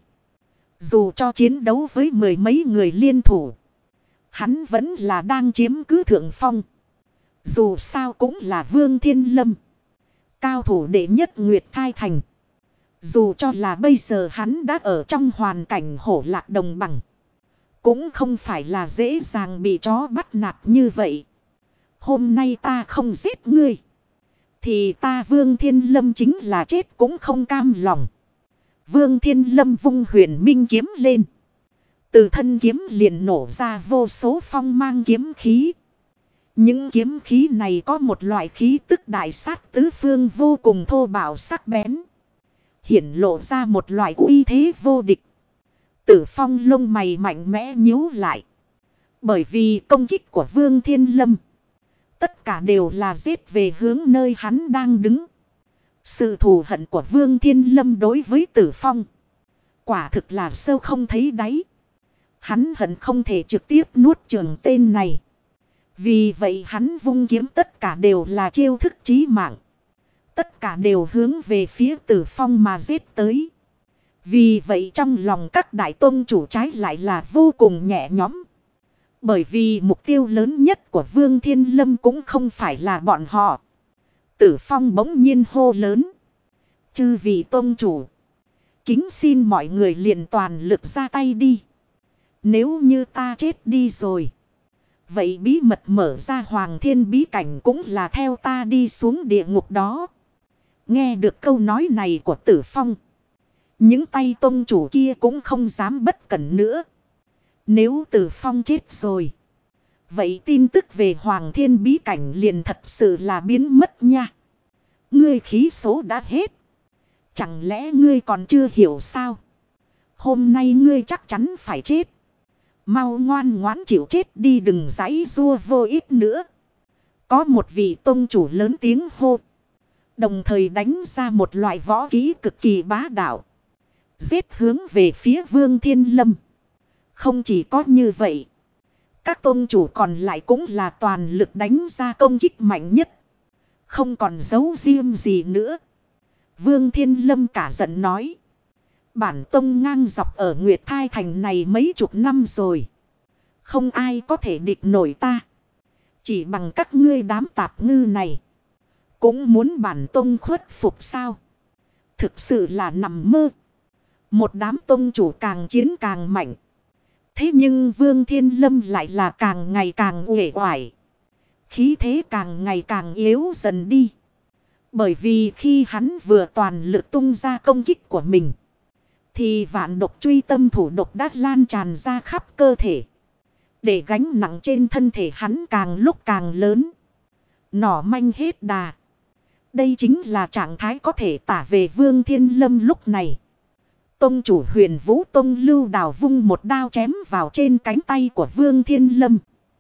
dù cho chiến đấu với mười mấy người liên thủ, hắn vẫn là đang chiếm cứ thượng phong. Dù sao cũng là Vương Thiên Lâm, cao thủ đệ nhất Nguyệt Thai Thành. Dù cho là bây giờ hắn đã ở trong hoàn cảnh hổ lạc đồng bằng, cũng không phải là dễ dàng bị chó bắt nạt như vậy. Hôm nay ta không giết ngươi, thì ta Vương Thiên Lâm chính là chết cũng không cam lòng. Vương Thiên Lâm vung huyền minh kiếm lên. Từ thân kiếm liền nổ ra vô số phong mang kiếm khí. Những kiếm khí này có một loại khí tức đại sát tứ phương vô cùng thô bạo sắc bén. Hiển lộ ra một loại uy thế vô địch. Tử Phong lông mày mạnh mẽ nhíu lại. Bởi vì công kích của Vương Thiên Lâm, Tất cả đều là giết về hướng nơi hắn đang đứng. Sự thù hận của Vương Thiên Lâm đối với Tử Phong quả thực là sâu không thấy đáy. Hắn hận không thể trực tiếp nuốt chửng tên này. Vì vậy hắn vung kiếm tất cả đều là chiêu thức chí mạng. Tất cả đều hướng về phía Tử Phong mà giết tới. Vì vậy trong lòng các đại tôn chủ trái lại là vô cùng nhẹ nhõm. Bởi vì mục tiêu lớn nhất của Vương Thiên Lâm cũng không phải là bọn họ. Tử Phong bỗng nhiên hô lớn. Chư vị tôn chủ, kính xin mọi người liền toàn lực ra tay đi. Nếu như ta chết đi rồi, vậy bí mật mở ra Hoàng Thiên bí cảnh cũng là theo ta đi xuống địa ngục đó. Nghe được câu nói này của Tử Phong, những tay tôn chủ kia cũng không dám bất cẩn nữa. Nếu Tử Phong chết rồi, vậy tin tức về Hoàng Thiên bí cảnh liền thật sự là biến mất nha. Ngươi khí số đã hết. Chẳng lẽ ngươi còn chưa hiểu sao? Hôm nay ngươi chắc chắn phải chết. Mau ngoan ngoãn chịu chết đi, đừng giãy giụa vô ích nữa. Có một vị tôn chủ lớn tiếng hô. Đồng thời đánh ra một loại võ kỹ cực kỳ bá đạo. Giết hướng về phía Vương Thiên Lâm. Không chỉ có như vậy, các tôn chủ còn lại cũng là toàn lực đánh ra công kích mạnh nhất. Không còn giấu riêng gì nữa. Vương Thiên Lâm cả giận nói. Bản tông ngang dọc ở Nguyệt Thai Thành này mấy chục năm rồi. Không ai có thể địch nổi ta. Chỉ bằng các ngươi đám tạp ngư này, cũng muốn bản tông khuất phục sao? Thực sự là nằm mơ. Một đám tông chủ càng chiến càng mạnh. Thế nhưng Vương Thiên Lâm lại là càng ngày càng uể oải. Khí thế càng ngày càng yếu dần đi. Bởi vì khi hắn vừa toàn lực tung ra công kích của mình, thì vạn độc truy tâm thủ độc đã lan tràn ra khắp cơ thể. Để gánh nặng trên thân thể hắn càng lúc càng lớn. Nỏ manh hết đà. Đây chính là trạng thái có thể tả về Vương Thiên Lâm lúc này. Tông chủ Huyền Vũ Tông Lưu Đào vung một đao chém vào trên cánh tay của Vương Thiên Lâm.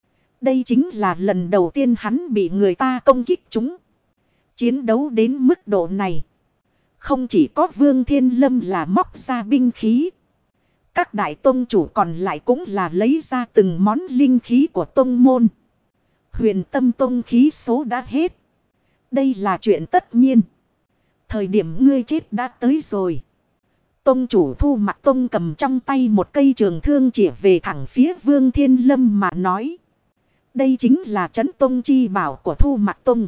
Đây chính là lần đầu tiên hắn bị người ta công kích chúng. Chiến đấu đến mức độ này, không chỉ có Vương Thiên Lâm là móc ra binh khí. Các đại tông chủ còn lại cũng là lấy ra từng món linh khí của tông môn. Huyền Tâm Tông khí số đã hết. Đây là chuyện tất nhiên. Thời điểm ngươi chết đã tới rồi. Tông chủ Thu Mặc Tông cầm trong tay một cây trường thương chĩa về thẳng phía Vương Thiên Lâm mà nói. Đây chính là trấn tông chi bảo của Thu Mặc Tông.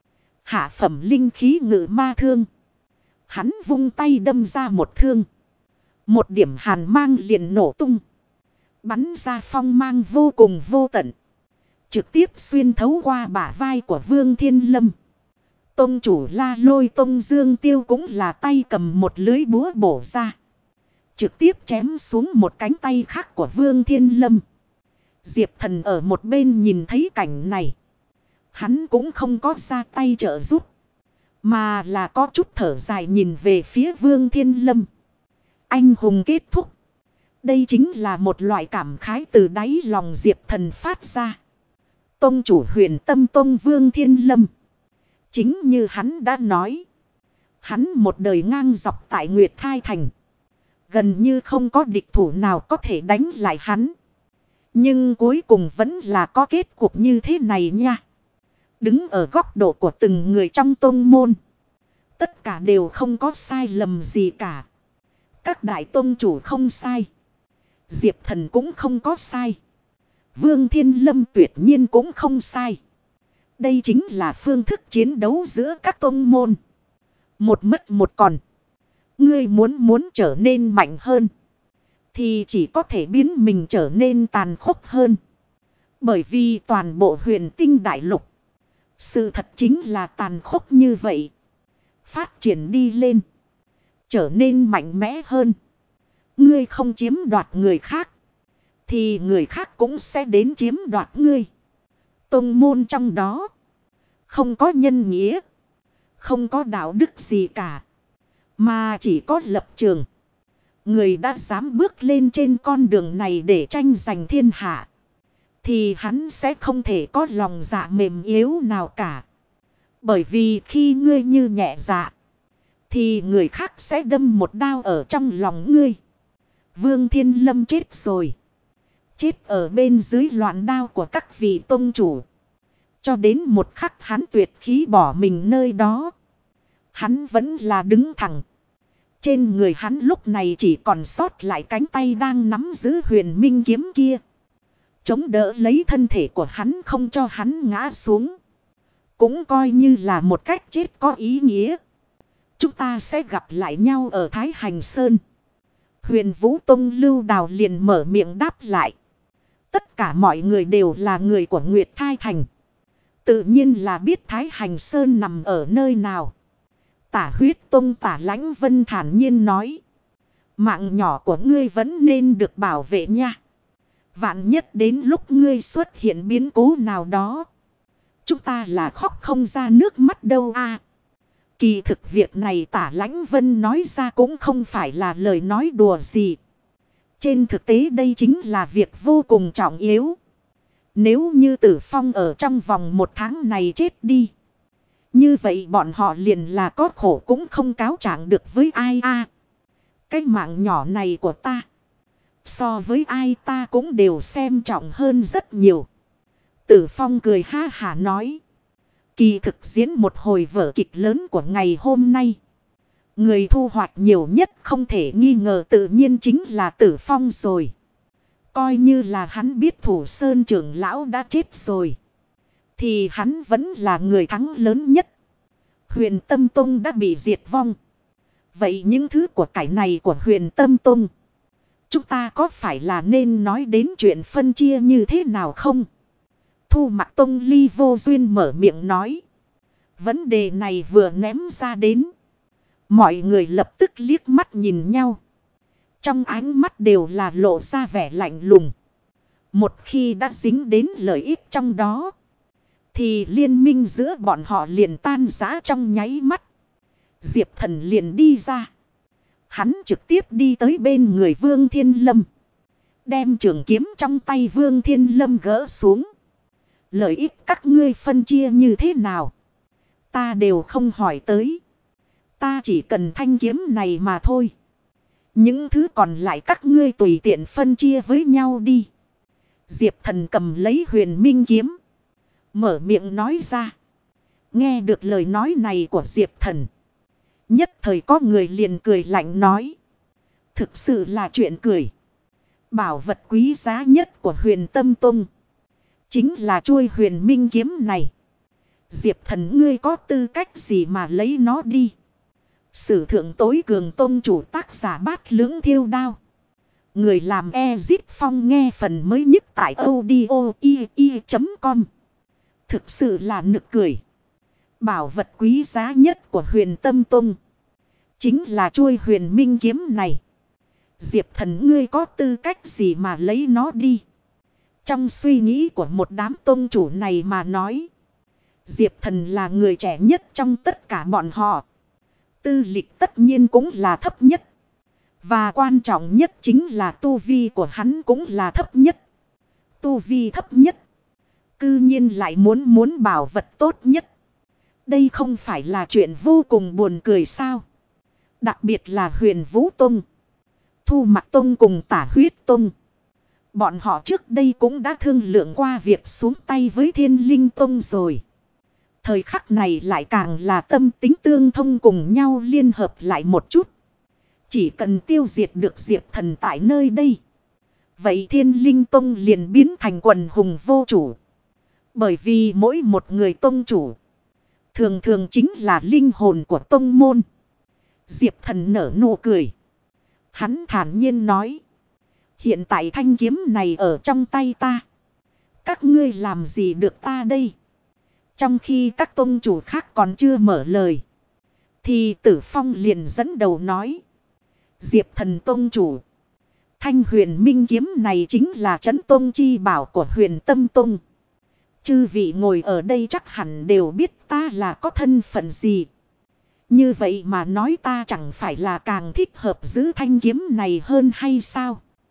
Hạ phẩm linh khí ngự ma thương. Hắn vung tay đâm ra một thương. Một điểm hàn mang liền nổ tung. Bắn ra phong mang vô cùng vô tận. Trực tiếp xuyên thấu qua bả vai của Vương Thiên Lâm. Tông chủ La Lôi Tông Dương Tiêu cũng là tay cầm một lưới búa bổ ra. Trực tiếp chém xuống một cánh tay khác của Vương Thiên Lâm. Diệp Thần ở một bên nhìn thấy cảnh này. Hắn cũng không có ra tay trợ giúp. Mà là có chút thở dài nhìn về phía Vương Thiên Lâm. Anh hùng kết thúc. Đây chính là một loại cảm khái từ đáy lòng Diệp Thần phát ra. Tông chủ Huyền Tâm Tông Vương Thiên Lâm. Chính như hắn đã nói. Hắn một đời ngang dọc tại Nguyệt Thai Thành. Gần như không có địch thủ nào có thể đánh lại hắn. Nhưng cuối cùng vẫn là có kết cục như thế này nha. Đứng ở góc độ của từng người trong tông môn. Tất cả đều không có sai lầm gì cả. Các đại tông chủ không sai. Diệp Thần cũng không có sai. Vương Thiên Lâm tuyệt nhiên cũng không sai. Đây chính là phương thức chiến đấu giữa các tông môn. Một mất một còn. Ngươi muốn trở nên mạnh hơn, thì chỉ có thể biến mình trở nên tàn khốc hơn. Bởi vì toàn bộ Huyền Tinh Đại Lục, sự thật chính là tàn khốc như vậy. Phát triển đi lên, trở nên mạnh mẽ hơn. Ngươi không chiếm đoạt người khác, thì người khác cũng sẽ đến chiếm đoạt ngươi. Tông môn trong đó, không có nhân nghĩa, không có đạo đức gì cả. Mà chỉ có lập trường. Người đã dám bước lên trên con đường này để tranh giành thiên hạ, thì hắn sẽ không thể có lòng dạ mềm yếu nào cả. Bởi vì khi ngươi như nhẹ dạ, thì người khác sẽ đâm một đao ở trong lòng ngươi. Vương Thiên Lâm chết rồi. Chết ở bên dưới loạn đao của các vị tông chủ. Cho đến một khắc hắn tuyệt khí bỏ mình nơi đó. Hắn vẫn là đứng thẳng. Trên người hắn lúc này chỉ còn sót lại cánh tay đang nắm giữ huyền minh kiếm kia. Chống đỡ lấy thân thể của hắn không cho hắn ngã xuống. Cũng coi như là một cách chết có ý nghĩa. Chúng ta sẽ gặp lại nhau ở Thái Hành Sơn. Huyền Vũ Tông Lưu Đào liền mở miệng đáp lại. Tất cả mọi người đều là người của Nguyệt Thai Thành. Tự nhiên là biết Thái Hành Sơn nằm ở nơi nào. Tả Huyết Tông Tả Lãnh Vân thản nhiên nói. Mạng nhỏ của ngươi vẫn nên được bảo vệ nha. Vạn nhất đến lúc ngươi xuất hiện biến cố nào đó. Chúng ta là khóc không ra nước mắt đâu a. Kỳ thực việc này Tả Lãnh Vân nói ra cũng không phải là lời nói đùa gì. Trên thực tế đây chính là việc vô cùng trọng yếu. Nếu như Tử Phong ở trong vòng 1 tháng này chết đi. Như vậy bọn họ liền là có khổ cũng không cáo trạng được với ai a. Cái mạng nhỏ này của ta. So với ai ta cũng đều xem trọng hơn rất nhiều. Tử Phong cười ha hả nói. Kỳ thực diễn một hồi vở kịch lớn của ngày hôm nay. Người thu hoạch nhiều nhất không thể nghi ngờ tự nhiên chính là Tử Phong rồi. Coi như là hắn biết Thủ Sơn trưởng lão đã chết rồi. Thì hắn vẫn là người thắng lớn nhất. Huyền Tâm Tông đã bị diệt vong. Vậy những thứ của cải này của Huyền Tâm Tông. Chúng ta có phải là nên nói đến chuyện phân chia như thế nào không? Thu Mặc Tông Ly vô duyên mở miệng nói. Vấn đề này vừa ném ra đến. Mọi người lập tức liếc mắt nhìn nhau. Trong ánh mắt đều là lộ ra vẻ lạnh lùng. Một khi đã dính đến lợi ích trong đó. Thì liên minh giữa bọn họ liền tan rã trong nháy mắt. Diệp Thần liền đi ra. Hắn trực tiếp đi tới bên người Vương Thiên Lâm. Đem trường kiếm trong tay Vương Thiên Lâm gỡ xuống. Lợi ích các ngươi phân chia như thế nào? Ta đều không hỏi tới. Ta chỉ cần thanh kiếm này mà thôi. Những thứ còn lại các ngươi tùy tiện phân chia với nhau đi. Diệp Thần cầm lấy huyền minh kiếm. Mở miệng nói ra. Nghe được lời nói này của Diệp Thần. Nhất thời có người liền cười lạnh nói. Thực sự là chuyện cười. Bảo vật quý giá nhất của Huyền Tâm Tông. Chính là chuôi huyền minh kiếm này. Diệp Thần ngươi có tư cách gì mà lấy nó đi. Sử thượng tối cường tông chủ tác giả Bát Lưỡng Thiêu Đao. Người làm Ezit Phong nghe phần mới nhất tại audio.com. Thực sự là nực cười. Bảo vật quý giá nhất của Huyền Tâm Tông. Chính là chuôi huyền minh kiếm này. Diệp Thần ngươi có tư cách gì mà lấy nó đi. Trong suy nghĩ của một đám tông chủ này mà nói. Diệp Thần là người trẻ nhất trong tất cả bọn họ. Tư lịch tất nhiên cũng là thấp nhất. Và quan trọng nhất chính là tu vi của hắn cũng là thấp nhất. Tu vi thấp nhất. Cư nhiên lại muốn bảo vật tốt nhất. Đây không phải là chuyện vô cùng buồn cười sao. Đặc biệt là Huyền Vũ Tông. Thu Mặc Tông cùng Tả Huyết Tông. Bọn họ trước đây cũng đã thương lượng qua việc xuống tay với Thiên Linh Tông rồi. Thời khắc này lại càng là tâm tính tương thông cùng nhau liên hợp lại một chút. Chỉ cần tiêu diệt được Diệp Thần tại nơi đây. Vậy Thiên Linh Tông liền biến thành quần hùng vô chủ. Bởi vì mỗi một người tông chủ. Thường thường chính là linh hồn của tông môn. Diệp Thần nở nụ cười. Hắn thản nhiên nói. Hiện tại thanh kiếm này ở trong tay ta. Các ngươi làm gì được ta đây? Trong khi các tông chủ khác còn chưa mở lời. Thì Tử Phong liền dẫn đầu nói. Diệp Thần tông chủ. Thanh huyền minh kiếm này chính là trấn tông chi bảo của Huyền Tâm Tông. Chư vị ngồi ở đây chắc hẳn đều biết ta là có thân phận gì. Như vậy mà nói ta chẳng phải là càng thích hợp giữ thanh kiếm này hơn hay sao?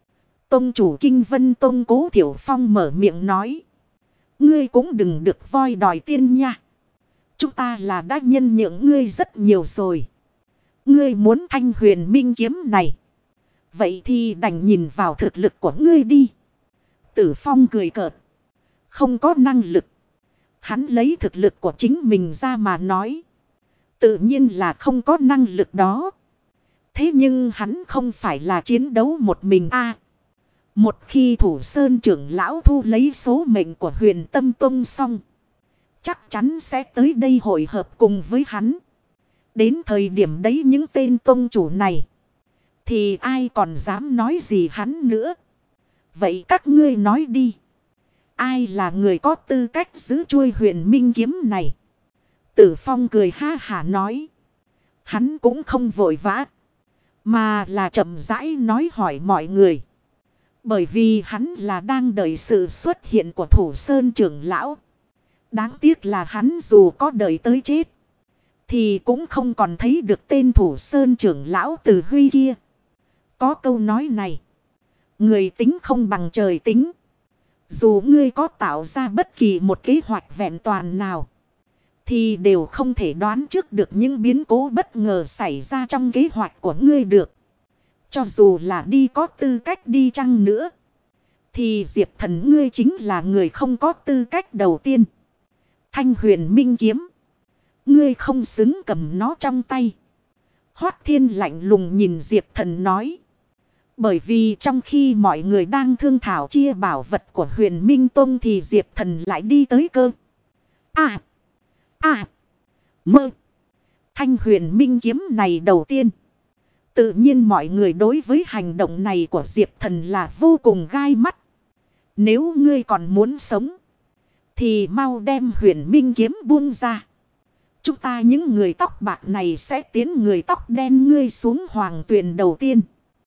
Tông chủ Kinh Vân Tông Cố Thiểu Phong mở miệng nói. Ngươi cũng đừng được voi đòi tiên nha. Chúng ta là đã nhân nhượng ngươi rất nhiều rồi. Ngươi muốn thanh huyền minh kiếm này. Vậy thì đành nhìn vào thực lực của ngươi đi. Tử Phong cười cợt. Không có năng lực. Hắn lấy thực lực của chính mình ra mà nói. Tự nhiên là không có năng lực đó. Thế nhưng hắn không phải là chiến đấu một mình a. Một khi Thủ Sơn trưởng lão thu lấy số mệnh của Huyền Tâm Tông xong. Chắc chắn sẽ tới đây hội hợp cùng với hắn. Đến thời điểm đấy những tên tông chủ này. Thì ai còn dám nói gì hắn nữa. Vậy các ngươi nói đi. Ai là người có tư cách giữ chuôi huyền minh kiếm này? Tử Phong cười ha hả nói. Hắn cũng không vội vã. Mà là chậm rãi nói hỏi mọi người. Bởi vì hắn là đang đợi sự xuất hiện của Thủ Sơn trưởng lão. Đáng tiếc là hắn dù có đợi tới chết. Thì cũng không còn thấy được tên Thủ Sơn trưởng lão Từ Huy kia. Có câu nói này. Người tính không bằng trời tính. Dù ngươi có tạo ra bất kỳ một kế hoạch vẹn toàn nào. Thì đều không thể đoán trước được những biến cố bất ngờ xảy ra trong kế hoạch của ngươi được. Cho dù là đi có tư cách đi chăng nữa. Thì Diệp Thần ngươi chính là người không có tư cách đầu tiên. Thanh huyền minh kiếm. Ngươi không xứng cầm nó trong tay. Hoắc Thiên lạnh lùng nhìn Diệp Thần nói. Bởi vì trong khi mọi người đang thương thảo chia bảo vật của Huyền Minh Tông thì Diệp Thần lại đi tới cơ. Mơ. Thanh huyền minh kiếm này đầu tiên. Tự nhiên mọi người đối với hành động này của Diệp Thần là vô cùng gai mắt. Nếu ngươi còn muốn sống. Thì mau đem huyền minh kiếm buông ra. Chúng ta những người tóc bạc này sẽ tiến người tóc đen ngươi xuống hoàng tuyền đầu tiên.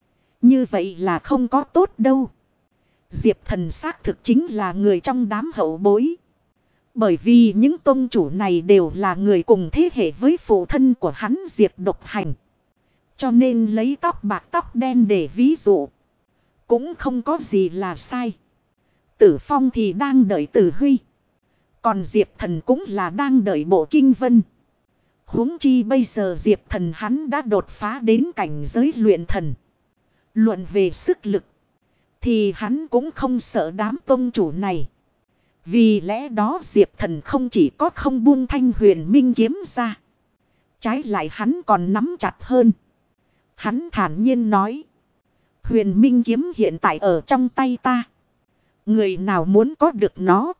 Như vậy là không có tốt đâu. Diệp Thần xác thực chính là người trong đám hậu bối. Bởi vì những tông chủ này đều là người cùng thế hệ với phụ thân của hắn Diệp Độc Hành. Cho nên lấy tóc bạc tóc đen để ví dụ. Cũng không có gì là sai. Tử Phong thì đang đợi Tử Huy. Còn Diệp Thần cũng là đang đợi Bộ Kinh Vân. Huống chi bây giờ Diệp Thần hắn đã đột phá đến cảnh giới luyện thần. Luận về sức lực. Thì hắn cũng không sợ đám tông chủ này. Vì lẽ đó Diệp Thần không chỉ có không buông thanh huyền minh kiếm ra. Trái lại hắn còn nắm chặt hơn. Hắn thản nhiên nói. Huyền minh kiếm hiện tại ở trong tay ta. Người nào muốn có được nó.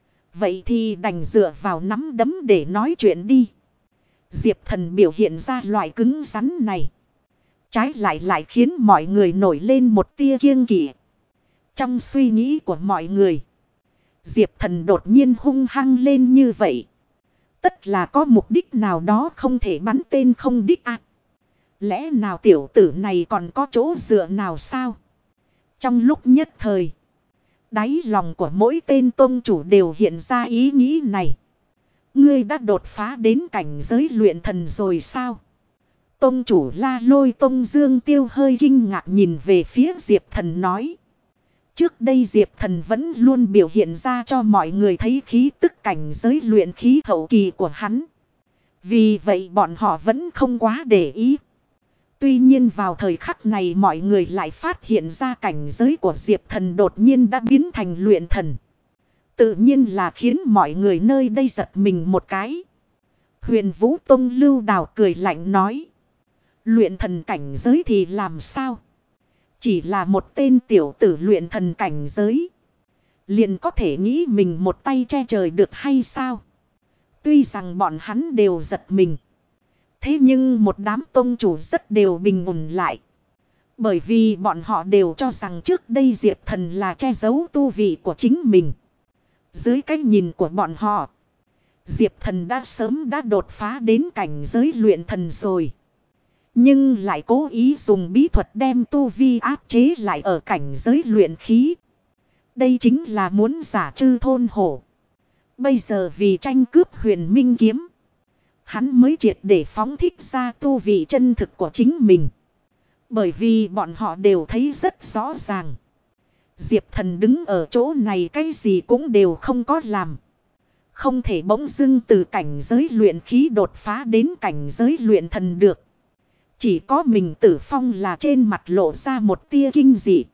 Vậy thì đành dựa vào nắm đấm để nói chuyện đi. Diệp Thần biểu hiện ra loại cứng rắn này. Trái lại khiến mọi người nổi lên một tia kiêng kỵ. Trong suy nghĩ của mọi người. Diệp Thần đột nhiên hung hăng lên như vậy. Tất là có mục đích nào đó không thể bắn tên không đích ạ. Lẽ nào tiểu tử này còn có chỗ dựa nào sao? Trong lúc nhất thời. Đáy lòng của mỗi tên tông chủ đều hiện ra ý nghĩ này. Ngươi đã đột phá đến cảnh giới luyện thần rồi sao? Tông chủ La Lôi Tông Dương Tiêu hơi kinh ngạc nhìn về phía Diệp Thần nói. Trước đây Diệp Thần vẫn luôn biểu hiện ra cho mọi người thấy khí tức cảnh giới luyện khí hậu kỳ của hắn. Vì vậy bọn họ vẫn không quá để ý. Tuy nhiên vào thời khắc này mọi người lại phát hiện ra cảnh giới của Diệp Thần đột nhiên đã biến thành luyện thần. Tự nhiên là khiến mọi người nơi đây giật mình một cái. Huyền Vũ Tông Lưu Đào cười lạnh nói. Luyện thần cảnh giới thì làm sao? Chỉ là một tên tiểu tử luyện thần cảnh giới. Liền có thể nghĩ mình một tay che trời được hay sao? Tuy rằng bọn hắn đều giật mình. Thế nhưng một đám tông chủ rất đều bình ổn lại. Bởi vì bọn họ đều cho rằng trước đây Diệp Thần là che giấu tu vị của chính mình. Dưới cái nhìn của bọn họ. Diệp Thần đã sớm đã đột phá đến cảnh giới luyện thần rồi. Nhưng lại cố ý dùng bí thuật đem tu vi áp chế lại ở cảnh giới luyện khí. Đây chính là muốn giả trư thôn hổ. Bây giờ vì tranh cướp huyền minh kiếm. Hắn mới triệt để phóng thích ra tu vị chân thực của chính mình. Bởi vì bọn họ đều thấy rất rõ ràng. Diệp Thần đứng ở chỗ này cái gì cũng đều không có làm. Không thể bỗng dưng từ cảnh giới luyện khí đột phá đến cảnh giới luyện thần được. Chỉ có mình Tử Phong là trên mặt lộ ra một tia kinh dị.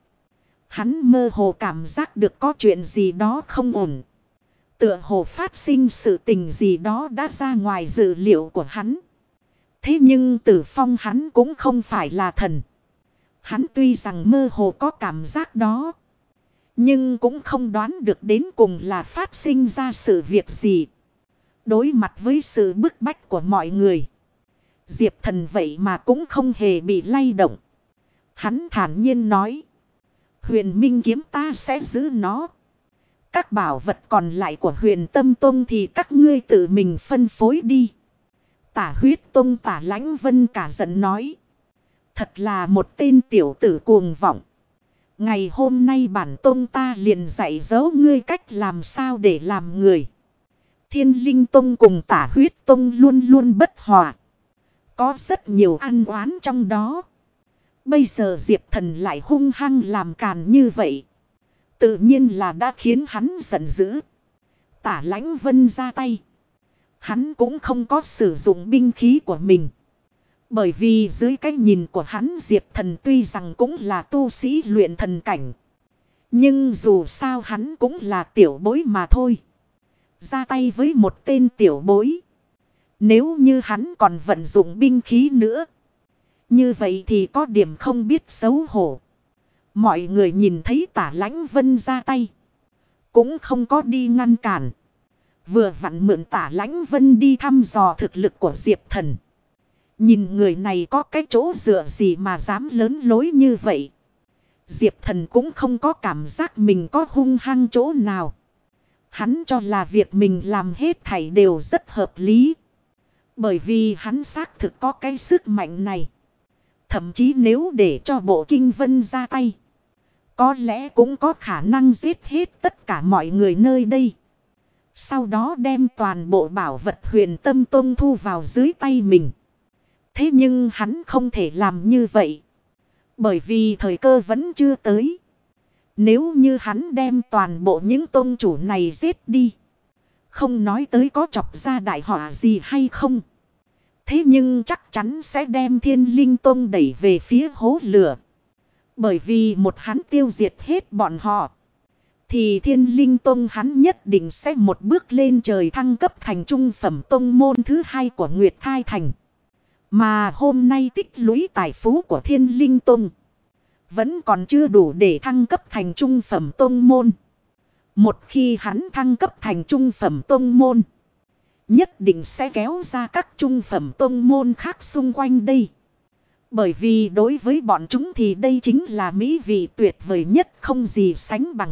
Hắn mơ hồ cảm giác được có chuyện gì đó không ổn. Tựa hồ phát sinh sự tình gì đó đã ra ngoài dự liệu của hắn. Thế nhưng Tử Phong hắn cũng không phải là thần. Hắn tuy rằng mơ hồ có cảm giác đó. Nhưng cũng không đoán được đến cùng là phát sinh ra sự việc gì. Đối mặt với sự bức bách của mọi người. Diệp Thần vậy mà cũng không hề bị lay động. Hắn thản nhiên nói. Huyền Minh kiếm ta sẽ giữ nó. Các bảo vật còn lại của Huyền Tâm Tông thì các ngươi tự mình phân phối đi. Tả Huyết Tông Tả Lãnh Vân cả giận nói. Thật là một tên tiểu tử cuồng vọng. Ngày hôm nay bản tông ta liền dạy dỗ ngươi cách làm sao để làm người. Thiên Linh Tông cùng Tả Huyết Tông luôn luôn bất hòa. Có rất nhiều ăn oán trong đó. Bây giờ Diệp Thần lại hung hăng làm càn như vậy. Tự nhiên là đã khiến hắn giận dữ. Tả Lãnh Vân ra tay. Hắn cũng không có sử dụng binh khí của mình. Bởi vì dưới cái nhìn của hắn Diệp Thần tuy rằng cũng là tu sĩ luyện thần cảnh. Nhưng dù sao hắn cũng là tiểu bối mà thôi. Ra tay với một tên tiểu bối. Nếu như hắn còn vận dụng binh khí nữa. Như vậy thì có điểm không biết xấu hổ. Mọi người nhìn thấy Tả Lãnh Vân ra tay. Cũng không có đi ngăn cản. Vừa vặn mượn Tả Lãnh Vân đi thăm dò thực lực của Diệp Thần. Nhìn người này có cái chỗ dựa gì mà dám lớn lối như vậy. Diệp Thần cũng không có cảm giác mình có hung hăng chỗ nào. Hắn cho là việc mình làm hết thảy đều rất hợp lý. Bởi vì hắn xác thực có cái sức mạnh này. Thậm chí nếu để cho Bộ Kinh Vân ra tay. Có lẽ cũng có khả năng giết hết tất cả mọi người nơi đây. Sau đó đem toàn bộ bảo vật Huyền Tâm Tông thu vào dưới tay mình. Thế nhưng hắn không thể làm như vậy. Bởi vì thời cơ vẫn chưa tới. Nếu như hắn đem toàn bộ những tông chủ này giết đi. Không nói tới có chọc ra đại họa gì hay không. Thế nhưng chắc chắn sẽ đem Thiên Linh Tông đẩy về phía hố lửa. Bởi vì một hắn tiêu diệt hết bọn họ. Thì Thiên Linh Tông hắn nhất định sẽ một bước lên trời thăng cấp thành trung phẩm tông môn thứ hai của Nguyệt Thai Thành. Mà hôm nay tích lũy tài phú của Thiên Linh Tông. Vẫn còn chưa đủ để thăng cấp thành trung phẩm tông môn. Một khi hắn thăng cấp thành trung phẩm tông môn. Nhất định sẽ kéo ra các trung phẩm tông môn khác xung quanh đây. Bởi vì đối với bọn chúng thì đây chính là mỹ vị tuyệt vời nhất không gì sánh bằng.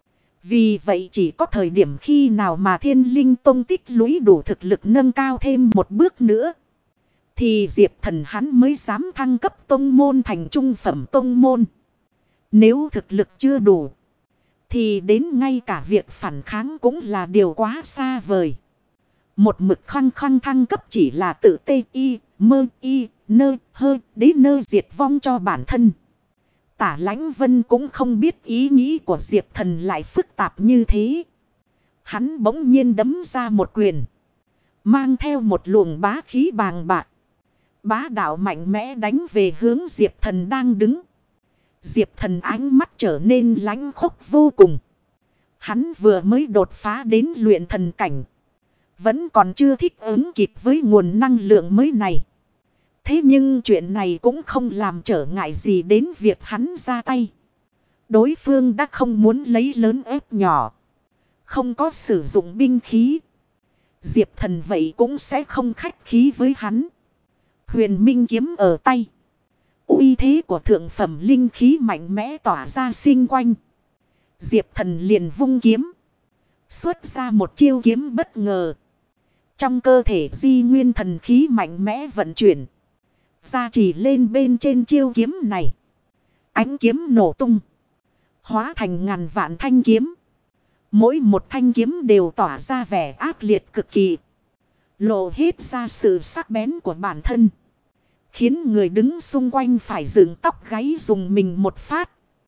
Vì vậy chỉ có thời điểm khi nào mà Thiên Linh Tông tích lũy đủ thực lực nâng cao thêm một bước nữa. Thì Diệp Thần hắn mới dám thăng cấp tông môn thành trung phẩm tông môn. Nếu thực lực chưa đủ. Thì đến ngay cả việc phản kháng cũng là điều quá xa vời. Một mực khăng khăng thăng cấp chỉ là tự tê y, mơ y, nơ, hơ, đế nơ diệt vong cho bản thân. Tả Lãnh Vân cũng không biết ý nghĩ của Diệp Thần lại phức tạp như thế. Hắn bỗng nhiên đấm ra một quyền. Mang theo một luồng bá khí bàng bạc. Bá đạo mạnh mẽ đánh về hướng Diệp Thần đang đứng. Diệp Thần ánh mắt trở nên lãnh khốc vô cùng. Hắn vừa mới đột phá đến luyện thần cảnh. Vẫn còn chưa thích ứng kịp với nguồn năng lượng mới này. Thế nhưng chuyện này cũng không làm trở ngại gì đến việc hắn ra tay. Đối phương đã không muốn lấy lớn ép nhỏ. Không có sử dụng binh khí. Diệp Thần vậy cũng sẽ không khách khí với hắn. Huyền Minh kiếm ở tay. Uy thế của thượng phẩm linh khí mạnh mẽ tỏa ra xung quanh. Diệp Thần liền vung kiếm. Xuất ra một chiêu kiếm bất ngờ. Trong cơ thể di nguyên thần khí mạnh mẽ vận chuyển. Gia trì lên bên trên chiêu kiếm này. Ánh kiếm nổ tung. Hóa thành ngàn vạn thanh kiếm. Mỗi một thanh kiếm đều tỏa ra vẻ ác liệt cực kỳ. Lộ hết ra sự sắc bén của bản thân. Khiến người đứng xung quanh phải dựng tóc gáy dùng mình một phát.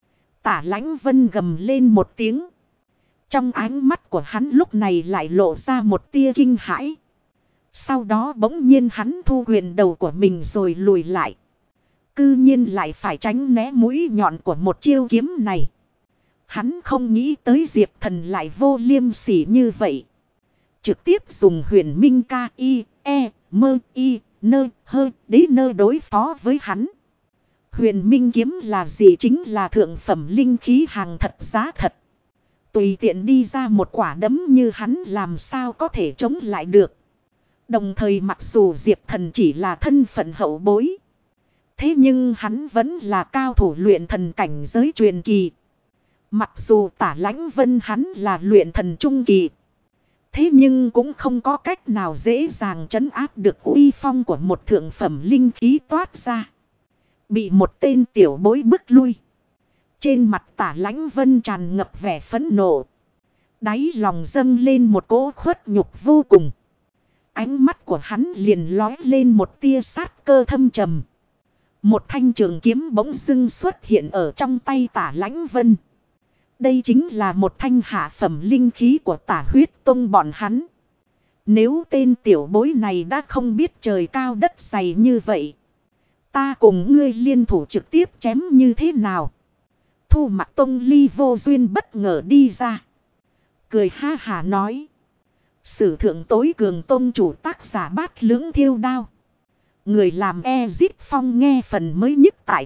Tả Lãnh Vân gầm lên một tiếng. Trong ánh mắt của hắn lúc này lại lộ ra một tia kinh hãi. Sau đó bỗng nhiên hắn thu quyền đầu của mình rồi lùi lại. Cư nhiên lại phải tránh né mũi nhọn của một chiêu kiếm này. Hắn không nghĩ tới Diệp Thần lại vô liêm sỉ như vậy. Trực tiếp dùng huyền minh ca y, e, mơ y, nơ, hơ, đế nơ đối phó với hắn. Huyền minh kiếm là gì? Chính là thượng phẩm linh khí hàng thật giá thật. Tùy tiện đi ra một quả đấm như hắn làm sao có thể chống lại được. Đồng thời mặc dù Diệp Thần chỉ là thân phận hậu bối. Thế nhưng hắn vẫn là cao thủ luyện thần cảnh giới truyền kỳ. Mặc dù Tả Lãnh Vân hắn là luyện thần trung kỳ. Thế nhưng cũng không có cách nào dễ dàng trấn áp được uy phong của một thượng phẩm linh khí toát ra. Bị một tên tiểu bối bức lui. Trên mặt Tả Lãnh Vân tràn ngập vẻ phẫn nộ. Đáy lòng dâng lên một cỗ khuất nhục vô cùng. Ánh mắt của hắn liền lói lên một tia sát cơ thâm trầm. Một thanh trường kiếm bỗng dưng xuất hiện ở trong tay Tả Lãnh Vân. Đây chính là một thanh hạ phẩm linh khí của Tả Huyết Tông bọn hắn. Nếu tên tiểu bối này đã không biết trời cao đất dày như vậy, ta cùng ngươi liên thủ trực tiếp chém như thế nào? Thu Mặc Tông Ly Vô Duyên bất ngờ đi ra. Cười ha hả nói. Sử thượng tối cường tông chủ tác giả Bát Lưỡng Thiêu Đao. Người làm Ezit Phong nghe phần mới nhất tại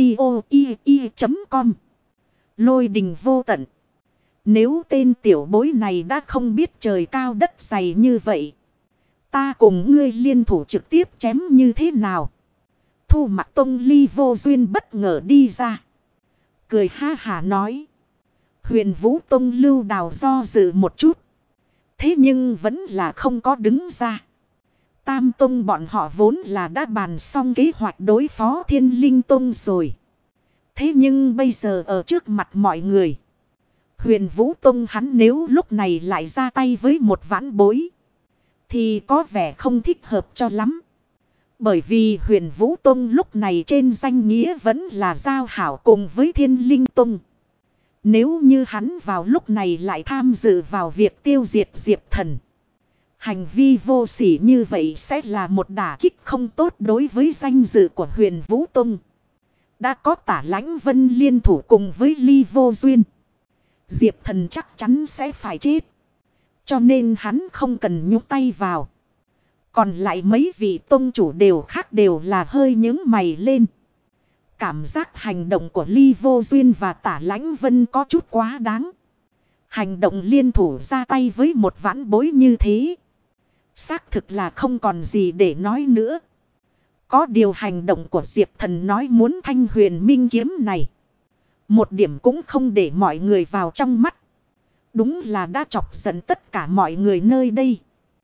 audio.com. Lôi đình vô tận. Nếu tên tiểu bối này đã không biết trời cao đất dày như vậy, ta cùng ngươi liên thủ trực tiếp chém như thế nào? Thu Mặc Tông Ly Vô Duyên bất ngờ đi ra. Cười ha hả nói. Huyền Vũ Tông Lưu Đào do dự một chút. Thế nhưng vẫn là không có đứng ra. Tam Tông bọn họ vốn là đã bàn xong kế hoạch đối phó Thiên Linh Tông rồi. Thế nhưng bây giờ ở trước mặt mọi người, Huyền Vũ Tông hắn nếu lúc này lại ra tay với một vãn bối, thì có vẻ không thích hợp cho lắm. Bởi vì Huyền Vũ Tông lúc này trên danh nghĩa vẫn là giao hảo cùng với Thiên Linh Tông. Nếu như hắn vào lúc này lại tham dự vào việc tiêu diệt Diệp Thần, hành vi vô sỉ như vậy sẽ là một đả kích không tốt đối với danh dự của Huyền Vũ Tông. Đã có Tả Lãnh Vân liên thủ cùng với Ly Vô Duyên, Diệp Thần chắc chắn sẽ phải chết. Cho nên hắn không cần nhúc tay vào. Còn lại mấy vị tông chủ đều khác đều là hơi nhướng mày lên. Cảm giác hành động của Ly Vô Duyên và Tả Lãnh Vân có chút quá đáng. Hành động liên thủ ra tay với một vãn bối như thế, xác thực là không còn gì để nói nữa. Có điều hành động của Diệp Thần nói muốn thanh huyền minh kiếm này, một điểm cũng không để mọi người vào trong mắt. Đúng là đã chọc giận tất cả mọi người nơi đây.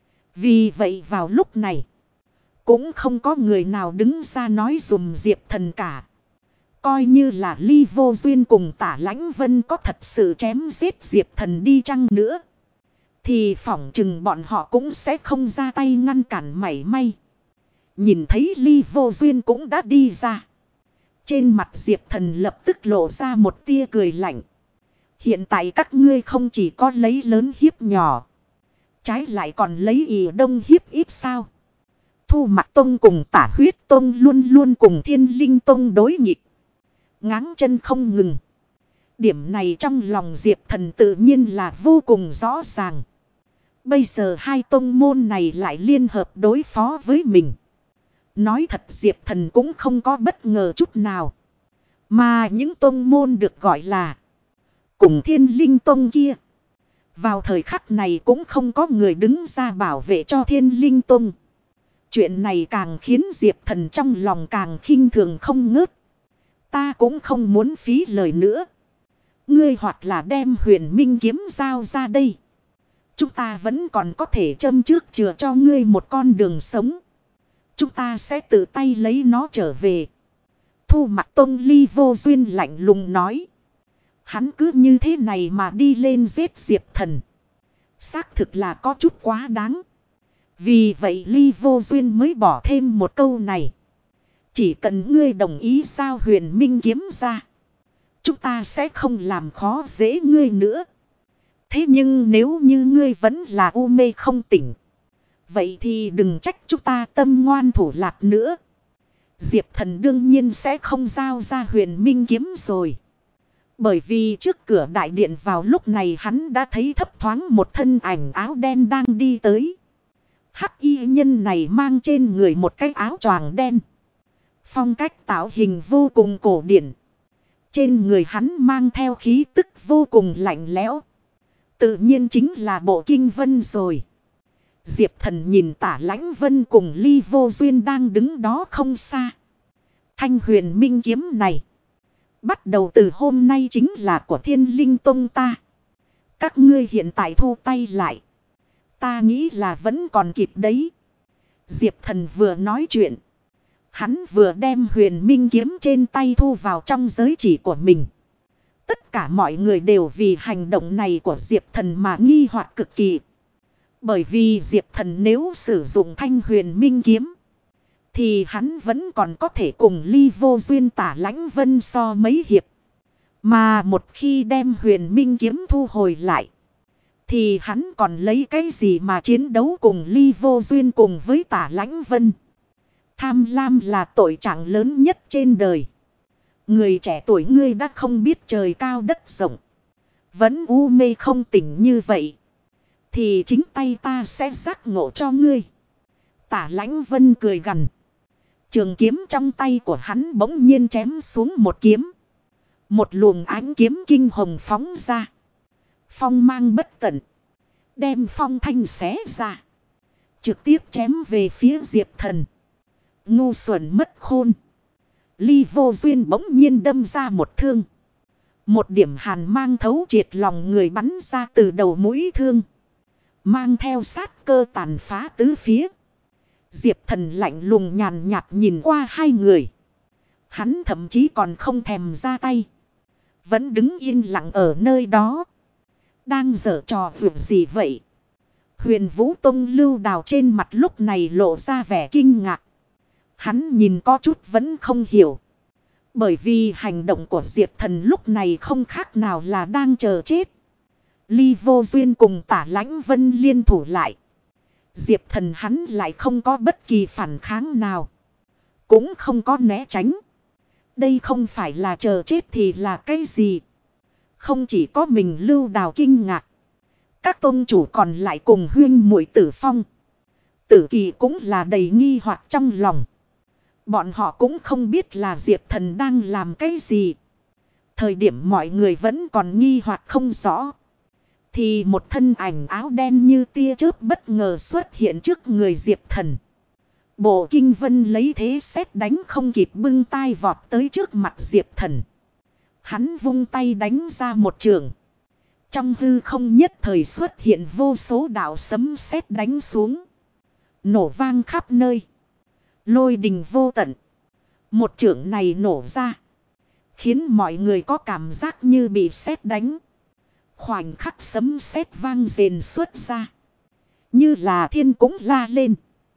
Vì vậy vào lúc này, cũng không có người nào đứng ra nói dùm Diệp Thần cả. Coi như là Ly Vô Duyên cùng Tả Lãnh Vân có thật sự chém giết Diệp Thần đi chăng nữa, thì phỏng chừng bọn họ cũng sẽ không ra tay ngăn cản mảy may. Nhìn thấy Ly Vô Duyên cũng đã đi ra, trên mặt Diệp Thần lập tức lộ ra một tia cười lạnh. Hiện tại các ngươi không chỉ có lấy lớn hiếp nhỏ, trái lại còn lấy ỷ đông hiếp ít sao? Thu Mặc Tông cùng Tả Huyết Tông luôn luôn cùng Thiên Linh Tông đối nghịch, ngáng chân không ngừng. Điểm này trong lòng Diệp Thần tự nhiên là vô cùng rõ ràng. Bây giờ hai tông môn này lại liên hợp đối phó với mình. Nói thật Diệp Thần cũng không có bất ngờ chút nào. Mà những tông môn được gọi là cùng Thiên Linh Tông kia, vào thời khắc này cũng không có người đứng ra bảo vệ cho Thiên Linh Tông. Chuyện này càng khiến Diệp Thần trong lòng càng khinh thường không ngớt. Ta cũng không muốn phí lời nữa. Ngươi hoặc là đem huyền minh kiếm giao ra đây, chúng ta vẫn còn có thể châm trước chừa cho ngươi một con đường sống. Chúng ta sẽ tự tay lấy nó trở về. Thu Mặc Tông Ly Vô Duyên lạnh lùng nói. Hắn cứ như thế này mà đi lên giết Diệp Thần, xác thực là có chút quá đáng. Vì vậy Ly Vô Duyên mới bỏ thêm một câu này. Chỉ cần ngươi đồng ý giao huyền minh kiếm ra, Chúng ta sẽ không làm khó dễ ngươi nữa. Thế nhưng nếu như ngươi vẫn là u mê không tỉnh, vậy thì đừng trách chúng ta tâm ngoan thủ lạt nữa. Diệp Thần đương nhiên sẽ không giao ra huyền minh kiếm rồi. Bởi vì trước cửa đại điện vào lúc này hắn đã thấy thấp thoáng một thân ảnh áo đen đang đi tới. Hắc y nhân này mang trên người một cái áo choàng đen. Phong cách tạo hình vô cùng cổ điển. Trên người hắn mang theo khí tức vô cùng lạnh lẽo. Tự nhiên chính là Bộ Kinh Vân rồi. Diệp Thần nhìn Tả Lãnh Vân cùng Ly Vô Duyên đang đứng đó không xa. Thanh huyền minh kiếm này, bắt đầu từ hôm nay chính là của Thiên Linh Tông ta. Các ngươi hiện tại thu tay lại, ta nghĩ là vẫn còn kịp đấy. Diệp Thần vừa nói chuyện, hắn vừa đem huyền minh kiếm trên tay thu vào trong giới chỉ của mình. Tất cả mọi người đều vì hành động này của Diệp Thần mà nghi hoặc cực kỳ. Bởi vì Diệp Thần nếu sử dụng thanh huyền minh kiếm, thì hắn vẫn còn có thể cùng Ly Vô Duyên Tả Lãnh Vân so mấy hiệp. Mà một khi đem huyền minh kiếm thu hồi lại, thì hắn còn lấy cái gì mà chiến đấu cùng Ly Vô Duyên cùng với Tả Lãnh Vân. Tham lam là tội trạng lớn nhất trên đời. Người trẻ tuổi ngươi đã không biết trời cao đất rộng, vẫn u mê không tỉnh như vậy, thì chính tay ta sẽ giác ngộ cho ngươi. Tả Lãnh Vân cười gằn. Trường kiếm trong tay của hắn bỗng nhiên chém xuống một kiếm. Một luồng ánh kiếm kinh hồng phóng ra. Phong mang bất tận, đem phong thanh xé ra, trực tiếp chém về phía Diệp Thần. Ngu xuẩn mất khôn. Ly Vô Duyên bỗng nhiên đâm ra một thương. Một điểm hàn mang thấu triệt lòng người bắn ra từ đầu mũi thương, mang theo sát cơ tàn phá tứ phía. Diệp Thần lạnh lùng nhàn nhạt nhìn qua hai người. Hắn thậm chí còn không thèm ra tay, vẫn đứng yên lặng ở nơi đó. Đang giở trò việc gì vậy? Huyền Vũ Tông Lưu Đào trên mặt lúc này lộ ra vẻ kinh ngạc. Hắn nhìn có chút vẫn không hiểu. Bởi vì hành động của Diệp Thần lúc này không khác nào là đang chờ chết. Ly Vô Duyên cùng Tả Lãnh Vân liên thủ lại, Diệp Thần hắn lại không có bất kỳ phản kháng nào, cũng không có né tránh. Đây không phải là chờ chết thì là cái gì? Không chỉ có mình Lưu Đào kinh ngạc, các tôn chủ còn lại cùng huyên muội Tử Phong, Tử Kỳ cũng là đầy nghi hoặc trong lòng. Bọn họ cũng không biết là Diệp Thần đang làm cái gì. Thời điểm mọi người vẫn còn nghi hoặc không rõ, thì một thân ảnh áo đen như tia chớp bất ngờ xuất hiện trước người Diệp Thần. Bộ Kinh Vân lấy thế sét đánh không kịp bưng tay vọt tới trước mặt Diệp Thần. Hắn vung tay đánh ra một trường. Trong hư không nhất thời xuất hiện vô số đạo sấm sét đánh xuống, nổ vang khắp nơi, lôi đình vô tận. Một chưởng này nổ ra, khiến mọi người có cảm giác như bị sét đánh. Khoảnh khắc sấm sét vang rền xuất ra, như là thiên cũng la lên.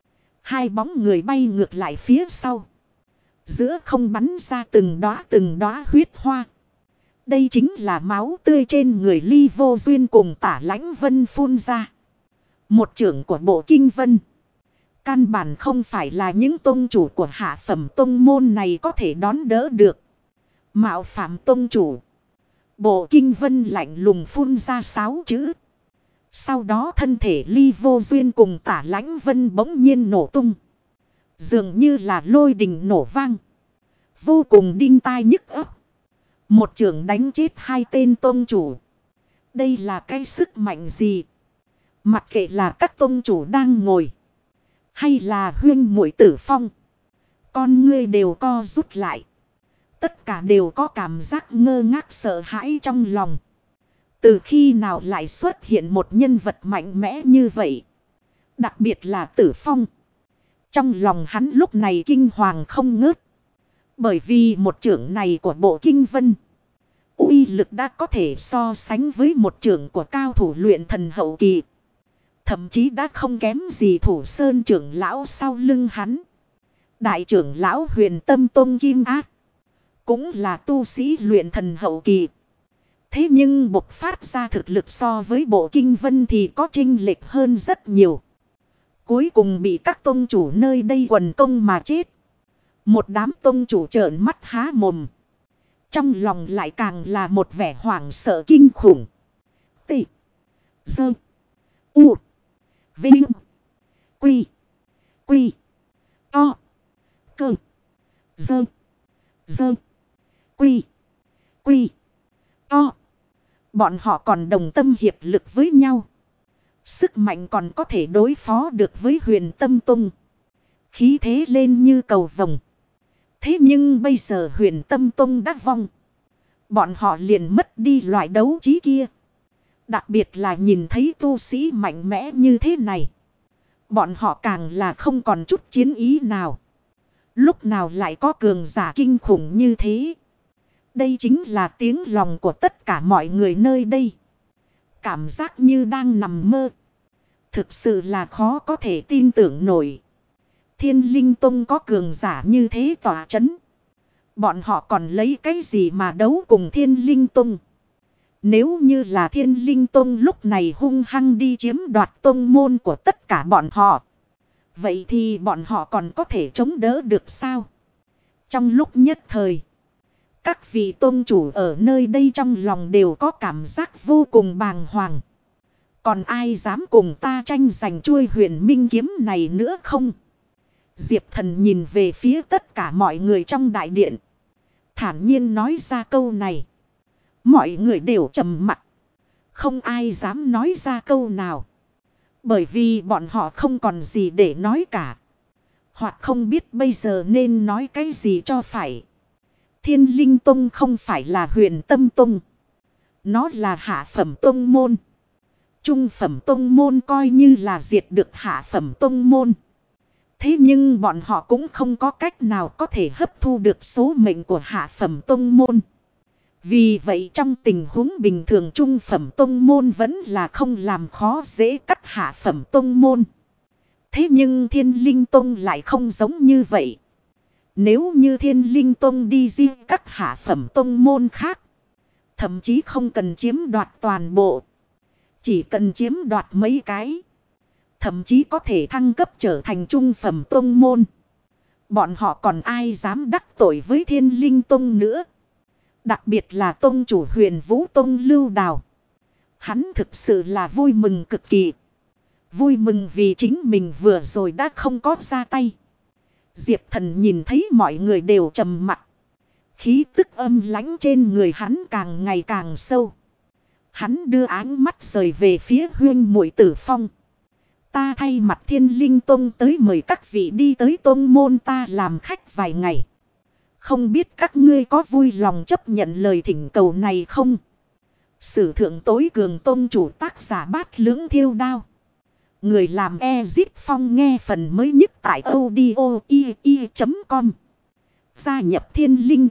Hai bóng người bay ngược lại phía sau, giữa không bắn ra từng đóa huyết hoa. Đây chính là máu tươi trên người Ly Vô Duyên cùng Tả Lãnh Vân phun ra. Một chưởng của Bộ Kinh Vân, căn bản không phải là những tông chủ của hạ phẩm tông môn này có thể đón đỡ được. Mạo phạm tông chủ. Bộ Kinh Vân lạnh lùng phun ra 6 chữ. Sau đó thân thể Ly Vô Duyên cùng Tả Lãnh Vân bỗng nhiên nổ tung, dường như là lôi đình nổ vang, vô cùng đinh tai nhức óc. Một chưởng đánh chết hai tên tông chủ. Đây là cái sức mạnh gì? Mặc kệ là các tông chủ đang ngồi, hay là huyên muội Tử Phong, con ngươi đều co rút lại. Tất cả đều có cảm giác ngơ ngác sợ hãi trong lòng. Từ khi nào lại xuất hiện một nhân vật mạnh mẽ như vậy? Đặc biệt là Tử Phong. Trong lòng hắn lúc này kinh hoàng không ngớt. Bởi vì một chưởng này của Bộ Kinh Vân, uy lực đã có thể so sánh với một chưởng của cao thủ luyện thần hậu kỳ. Thậm chí đã không kém gì Thủ Sơn trưởng lão sau lưng hắn, đại trưởng lão Huyền Tâm Tông Kim Ác, cũng là tu sĩ luyện thần hậu kỳ. Thế nhưng bộc phát ra thực lực so với bộ kinh vân thì có chênh lệch hơn rất nhiều. Cuối cùng bị các tông chủ nơi đây quần công mà chết. Một đám tông chủ trợn mắt há mồm. Trong lòng lại càng là một vẻ hoảng sợ kinh khủng. T. Sơ. U. Vinh. Quy. Quy. To. Cơ. Sơ. Sơ. Quy. Quy. To. Bọn họ còn đồng tâm hiệp lực với nhau. Sức mạnh còn có thể đối phó được với Huyền Tâm Tông. Khí thế lên như cầu vồng. Thế nhưng bây giờ Huyền Tâm Tông đã vong. Bọn họ liền mất đi loại đấu trí kia. Đặc biệt là nhìn thấy tu sĩ mạnh mẽ như thế này. Bọn họ càng là không còn chút chiến ý nào. Lúc nào lại có cường giả kinh khủng như thế. Đây chính là tiếng lòng của tất cả mọi người nơi đây. Cảm giác như đang nằm mơ. Thực sự là khó có thể tin tưởng nổi. Thiên Linh Tông có cường giả như thế tỏa chấn. Bọn họ còn lấy cái gì mà đấu cùng Thiên Linh Tông? Nếu như là Thiên Linh Tông lúc này hung hăng đi chiếm đoạt tông môn của tất cả bọn họ. Vậy thì bọn họ còn có thể chống đỡ được sao? Trong lúc nhất thời, các vị tôn chủ ở nơi đây trong lòng đều có cảm giác vô cùng bàng hoàng. Còn ai dám cùng ta tranh giành chuôi huyền minh kiếm này nữa không? Diệp Thần nhìn về phía tất cả mọi người trong đại điện. Thản nhiên nói ra câu này. Mọi người đều trầm mặc. Không ai dám nói ra câu nào. Bởi vì bọn họ không còn gì để nói cả. Hoặc không biết bây giờ nên nói cái gì cho phải. Thiên Linh Tông không phải là Huyền Tâm Tông. Nó là hạ phẩm tông môn. Trung phẩm tông môn coi như là diệt được hạ phẩm tông môn. Thế nhưng bọn họ cũng không có cách nào có thể hấp thu được số mệnh của hạ phẩm tông môn. Vì vậy trong tình huống bình thường trung phẩm tông môn vẫn là không làm khó dễ cắt hạ phẩm tông môn. Thế nhưng Thiên Linh Tông lại không giống như vậy. Nếu như Thiên Linh Tông đi riêng các hạ phẩm tông môn khác. Thậm chí không cần chiếm đoạt toàn bộ. Chỉ cần chiếm đoạt mấy cái. Thậm chí có thể thăng cấp trở thành trung phẩm tông môn. Bọn họ còn ai dám đắc tội với Thiên Linh Tông nữa. Đặc biệt là tông chủ Huyền Vũ Tông Lưu Đào. Hắn thực sự là vui mừng cực kỳ. Vui mừng vì chính mình vừa rồi đã không có ra tay. Diệp Thần nhìn thấy mọi người đều trầm mặc. Khí tức âm lãnh trên người hắn càng ngày càng sâu. Hắn đưa áng mắt rời về phía Huyên Muội Tử Phong. Ta thay mặt Thiên Linh Tông tới mời các vị đi tới tông môn ta làm khách vài ngày. Không biết các ngươi có vui lòng chấp nhận lời thỉnh cầu này không? Sử thượng tối cường tông chủ tác giả Bát Lưỡng Thiêu Đao. Người làm Ezip Phong nghe phần mới nhất tại audio.com. Gia nhập Thiên Linh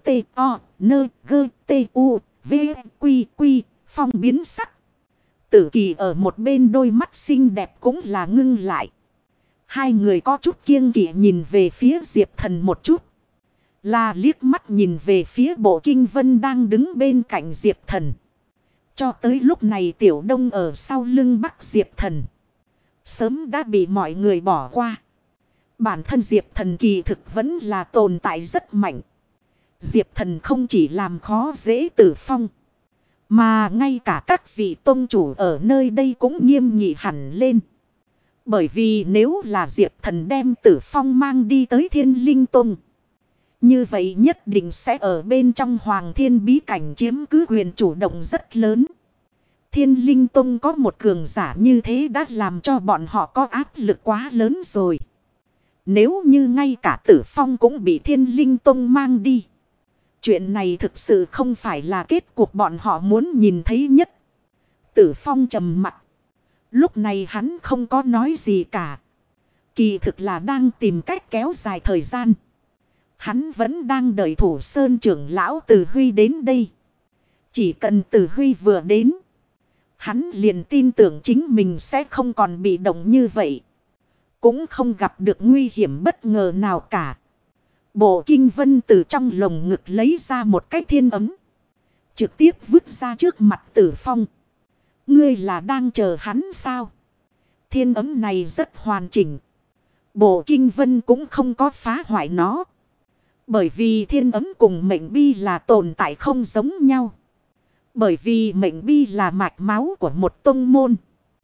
T.O.N.G.T.U.V.Q. Phong biến sắc. Tử Kỳ ở một bên đôi mắt xinh đẹp cũng là ngưng lại. Hai người có chút kiêng kỵ nhìn về phía Diệp Thần một chút. Là liếc mắt nhìn về phía Bộ Kinh Vân đang đứng bên cạnh Diệp Thần. Cho tới lúc này Tiểu Đông ở sau lưng bắt Diệp Thần. Sớm đã bị mọi người bỏ qua. Bản thân Diệp Thần kỳ thực vẫn là tồn tại rất mạnh. Diệp Thần không chỉ làm khó dễ Tử Phong. Mà ngay cả các vị tôn chủ ở nơi đây cũng nghiêm nghị hẳn lên. Bởi vì nếu là Diệp Thần đem Tử Phong mang đi tới Thiên Linh Tông. Như vậy nhất định sẽ ở bên trong Hoàng Thiên bí cảnh chiếm cứ quyền chủ động rất lớn. Thiên Linh Tông có một cường giả như thế đã làm cho bọn họ có áp lực quá lớn rồi. Nếu như ngay cả Tử Phong cũng bị Thiên Linh Tông mang đi. Chuyện này thực sự không phải là kết cục bọn họ muốn nhìn thấy nhất. Tử Phong trầm mặt. Lúc này hắn không có nói gì cả. Kỳ thực là đang tìm cách kéo dài thời gian. Hắn vẫn đang đợi Thủ Sơn trưởng lão Từ Huy đến đây. Chỉ cần Từ Huy vừa đến. Hắn liền tin tưởng chính mình sẽ không còn bị động như vậy. Cũng không gặp được nguy hiểm bất ngờ nào cả. Bộ Kinh Vân từ trong lồng ngực lấy ra một cái thiên ấm. Trực tiếp vứt ra trước mặt Tử Phong. Ngươi là đang chờ hắn sao? Thiên ấm này rất hoàn chỉnh. Bộ Kinh Vân cũng không có phá hoại nó. Bởi vì thiên ấm cùng mệnh bi là tồn tại không giống nhau. Bởi vì mệnh bi là mạch máu của một tông môn.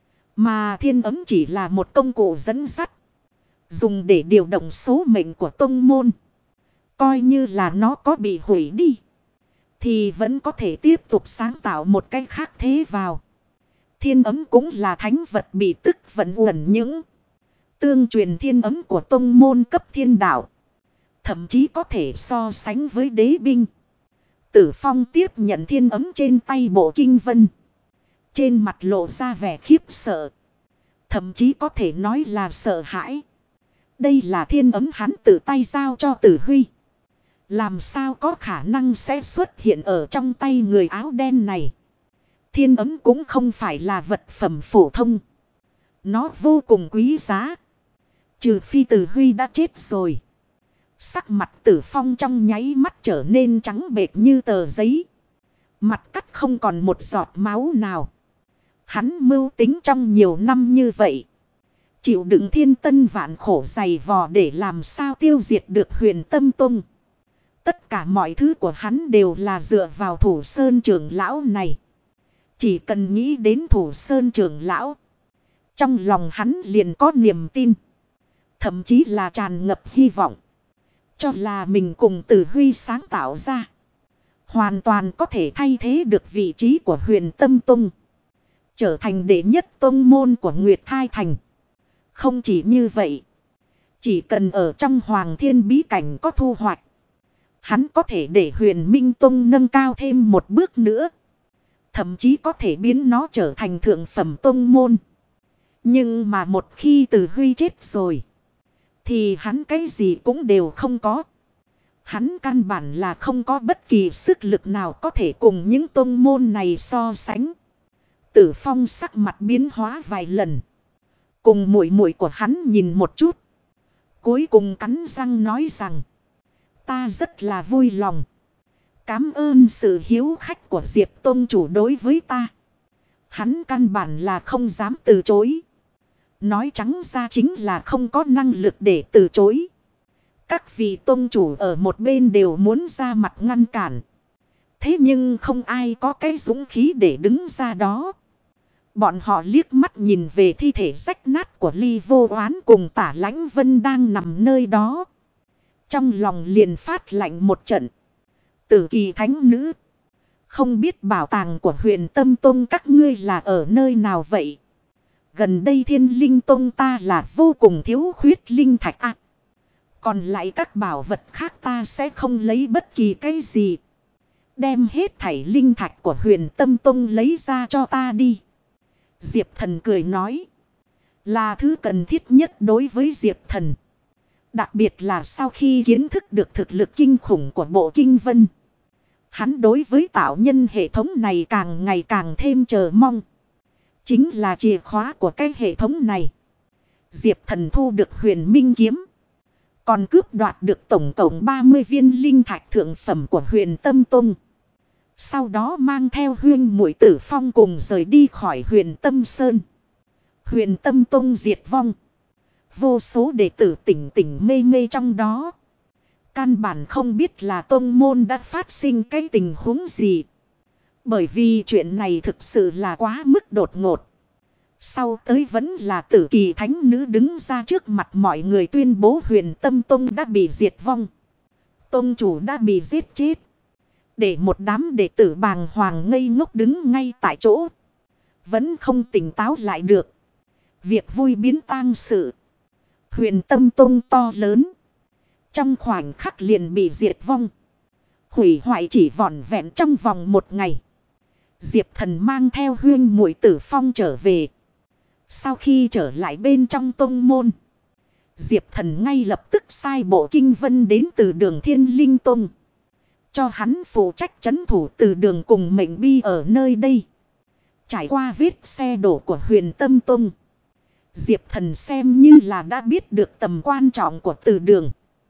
Mà thiên ấm chỉ là một công cụ dẫn dắt. Dùng để điều động số mệnh của tông môn. Coi như là nó có bị hủy đi. Thì vẫn có thể tiếp tục sáng tạo một cái khác thế vào. Thiên ấm cũng là thánh vật bị tức vận uẩn những. Tương truyền thiên ấm của tông môn cấp thiên đạo. Thậm chí có thể so sánh với đế binh. Tử Phong tiếp nhận thiên ấm trên tay Bộ Kinh Vân. Trên mặt lộ ra vẻ khiếp sợ. Thậm chí có thể nói là sợ hãi. Đây là thiên ấm hắn tự tay giao cho Tử Huy. Làm sao có khả năng sẽ xuất hiện ở trong tay người áo đen này. Thiên ấm cũng không phải là vật phẩm phổ thông. Nó vô cùng quý giá. Trừ phi Tử Huy đã chết rồi. Sắc mặt Tử Phong trong nháy mắt trở nên trắng bệch như tờ giấy. Mặt cắt không còn một giọt máu nào. Hắn mưu tính trong nhiều năm như vậy. Chịu đựng thiên tân vạn khổ dày vò để làm sao tiêu diệt được Huyền Tâm Tông. Tất cả mọi thứ của hắn đều là dựa vào Thủ Sơn trưởng lão này. Chỉ cần nghĩ đến Thủ Sơn trưởng lão. Trong lòng hắn liền có niềm tin. Thậm chí là tràn ngập hy vọng. Cho là mình cùng Tử Huy sáng tạo ra. Hoàn toàn có thể thay thế được vị trí của Huyền Tâm Tông. Trở thành đệ nhất tông môn của Nguyệt Thai Thành. Không chỉ như vậy. Chỉ cần ở trong Hoàng Thiên Bí Cảnh có thu hoạch. Hắn có thể để Huyền Minh Tông nâng cao thêm một bước nữa. Thậm chí có thể biến nó trở thành thượng phẩm tông môn. Nhưng mà một khi Tử Huy chết rồi. Thì hắn cái gì cũng đều không có. Hắn căn bản là không có bất kỳ sức lực nào có thể cùng những tông môn này so sánh. Tử Phong sắc mặt biến hóa vài lần. Cùng muội muội của hắn nhìn một chút. Cuối cùng cắn răng nói rằng. Ta rất là vui lòng. Cảm ơn sự hiếu khách của Diệp Tông chủ đối với ta. Hắn căn bản là không dám từ chối. Nói trắng ra chính là không có năng lực để từ chối. Các vị tông chủ ở một bên đều muốn ra mặt ngăn cản. Thế nhưng không ai có cái dũng khí để đứng ra đó. Bọn họ liếc mắt nhìn về thi thể rách nát của Ly Vô Oán cùng Tả Lãnh Vân đang nằm nơi đó. Trong lòng liền phát lạnh một trận. Tử Kỳ thánh nữ. Không biết bảo tàng của Huyền Tâm Tông các ngươi là ở nơi nào vậy? Gần đây Thiên Linh Tông ta là vô cùng thiếu khuyết linh thạch ạ. Còn lại các bảo vật khác ta sẽ không lấy bất kỳ cái gì. Đem hết thảy linh thạch của Huyền Tâm Tông lấy ra cho ta đi. Diệp Thần cười nói. Là thứ cần thiết nhất đối với Diệp Thần. Đặc biệt là sau khi kiến thức được thực lực kinh khủng của Bộ Kinh Vân. Hắn đối với tạo nhân hệ thống này càng ngày càng thêm chờ mong. Chính là chìa khóa của cái hệ thống này. Diệp Thần thu được Huyền Minh Kiếm. Còn cướp đoạt được tổng cộng 30 viên linh thạch thượng phẩm của Huyền Tâm Tông. Sau đó mang theo huyên muội Tử Phong cùng rời đi khỏi Huyền Tâm Sơn. Huyền Tâm Tông diệt vong. Vô số đệ tử tỉnh tỉnh mê mê trong đó. Căn bản không biết là tông môn đã phát sinh cái tình huống gì. Bởi vì chuyện này thực sự là quá mức đột ngột. Sau tới vẫn là Tử Kỳ thánh nữ đứng ra trước mặt mọi người tuyên bố Huyền Tâm Tông đã bị diệt vong. Tông chủ đã bị giết chết. Để một đám đệ tử bàng hoàng ngây ngốc đứng ngay tại chỗ. Vẫn không tỉnh táo lại được. Việc vui biến tang sự. Huyền Tâm Tông to lớn. Trong khoảnh khắc liền bị diệt vong. Hủy hoại chỉ vỏn vẹn trong vòng một ngày. Diệp Thần mang theo huyên muội Tử Phong trở về. Sau khi trở lại bên trong tông môn. Diệp Thần ngay lập tức sai Bộ Kinh Vân đến từ đường Thiên Linh Tông. Cho hắn phụ trách trấn thủ từ đường cùng mệnh bi ở nơi đây. Trải qua vết xe đổ của Huyền Tâm Tông. Diệp Thần xem như là đã biết được tầm quan trọng của từ đường.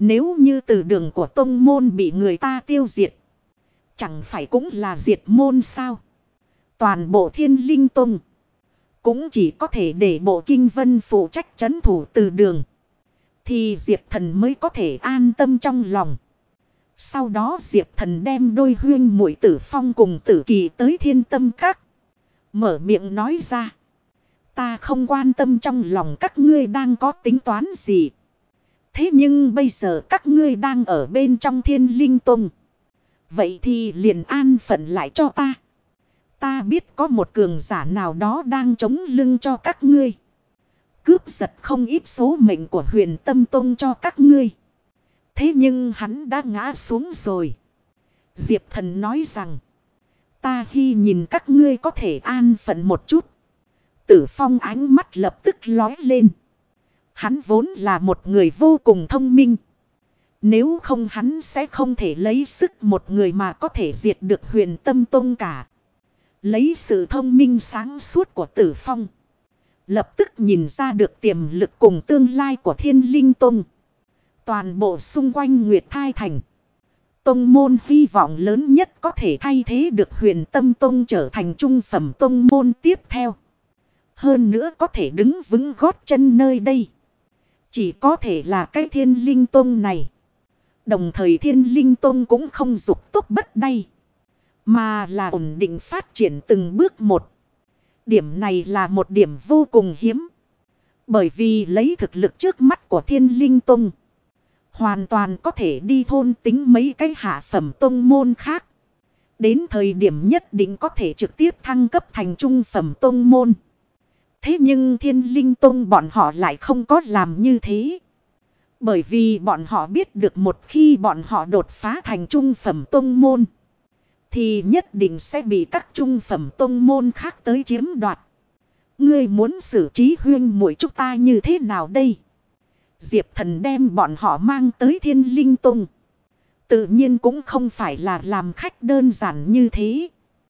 Nếu như từ đường của tông môn bị người ta tiêu diệt, chẳng phải cũng là diệt môn sao? Toàn bộ Thiên Linh Tông cũng chỉ có thể để Bộ Kinh Vân phụ trách trấn thủ từ đường, thì Diệp Thần mới có thể an tâm trong lòng. Sau đó Diệp Thần đem đôi huynh muội Tử Phong cùng Tử Kỳ tới Thiên Tâm Các. Mở miệng nói ra. Ta không quan tâm trong lòng các ngươi đang có tính toán gì. Thế nhưng bây giờ các ngươi đang ở bên trong Thiên Linh Tông. Vậy thì liền an phận lại cho ta. Ta biết có một cường giả nào đó đang chống lưng cho các ngươi. Cướp giật không ít số mệnh của Huyền Tâm Tông cho các ngươi. Thế nhưng hắn đã ngã xuống rồi. Diệp Thần nói rằng. Ta hy nhìn các ngươi có thể an phận một chút. Tử Phong ánh mắt lập tức lóe lên. Hắn vốn là một người vô cùng thông minh. Nếu không hắn sẽ không thể lấy sức một người mà có thể diệt được Huyền Tâm Tông cả. Lấy sự thông minh sáng suốt của Tử Phong. Lập tức nhìn ra được tiềm lực cùng tương lai của Thiên Linh Tông. Toàn bộ xung quanh Nguyệt Thai Thành. Tông môn hy vọng lớn nhất có thể thay thế được Huyền Tâm Tông trở thành trung phẩm tông môn tiếp theo. Hơn nữa có thể đứng vững gót chân nơi đây. Chỉ có thể là cái Thiên Linh Tông này. Đồng thời Thiên Linh Tông cũng không dục tốc bất đay. Mà là ổn định phát triển từng bước một. Điểm này là một điểm vô cùng hiếm. Bởi vì lấy thực lực trước mắt của Thiên Linh Tông. Hoàn toàn có thể đi thôn tính mấy cái hạ phẩm tông môn khác. Đến thời điểm nhất định có thể trực tiếp thăng cấp thành trung phẩm tông môn. Thế nhưng Thiên Linh Tông bọn họ lại không có làm như thế. Bởi vì bọn họ biết được một khi bọn họ đột phá thành trung phẩm tông môn. Thì nhất định sẽ bị các trung phẩm tông môn khác tới chiếm đoạt. Ngươi muốn xử trí huynh muội chúng ta như thế nào đây? Diệp Thần đem bọn họ mang tới Thiên Linh Tông. Tự nhiên cũng không phải là làm khách đơn giản như thế.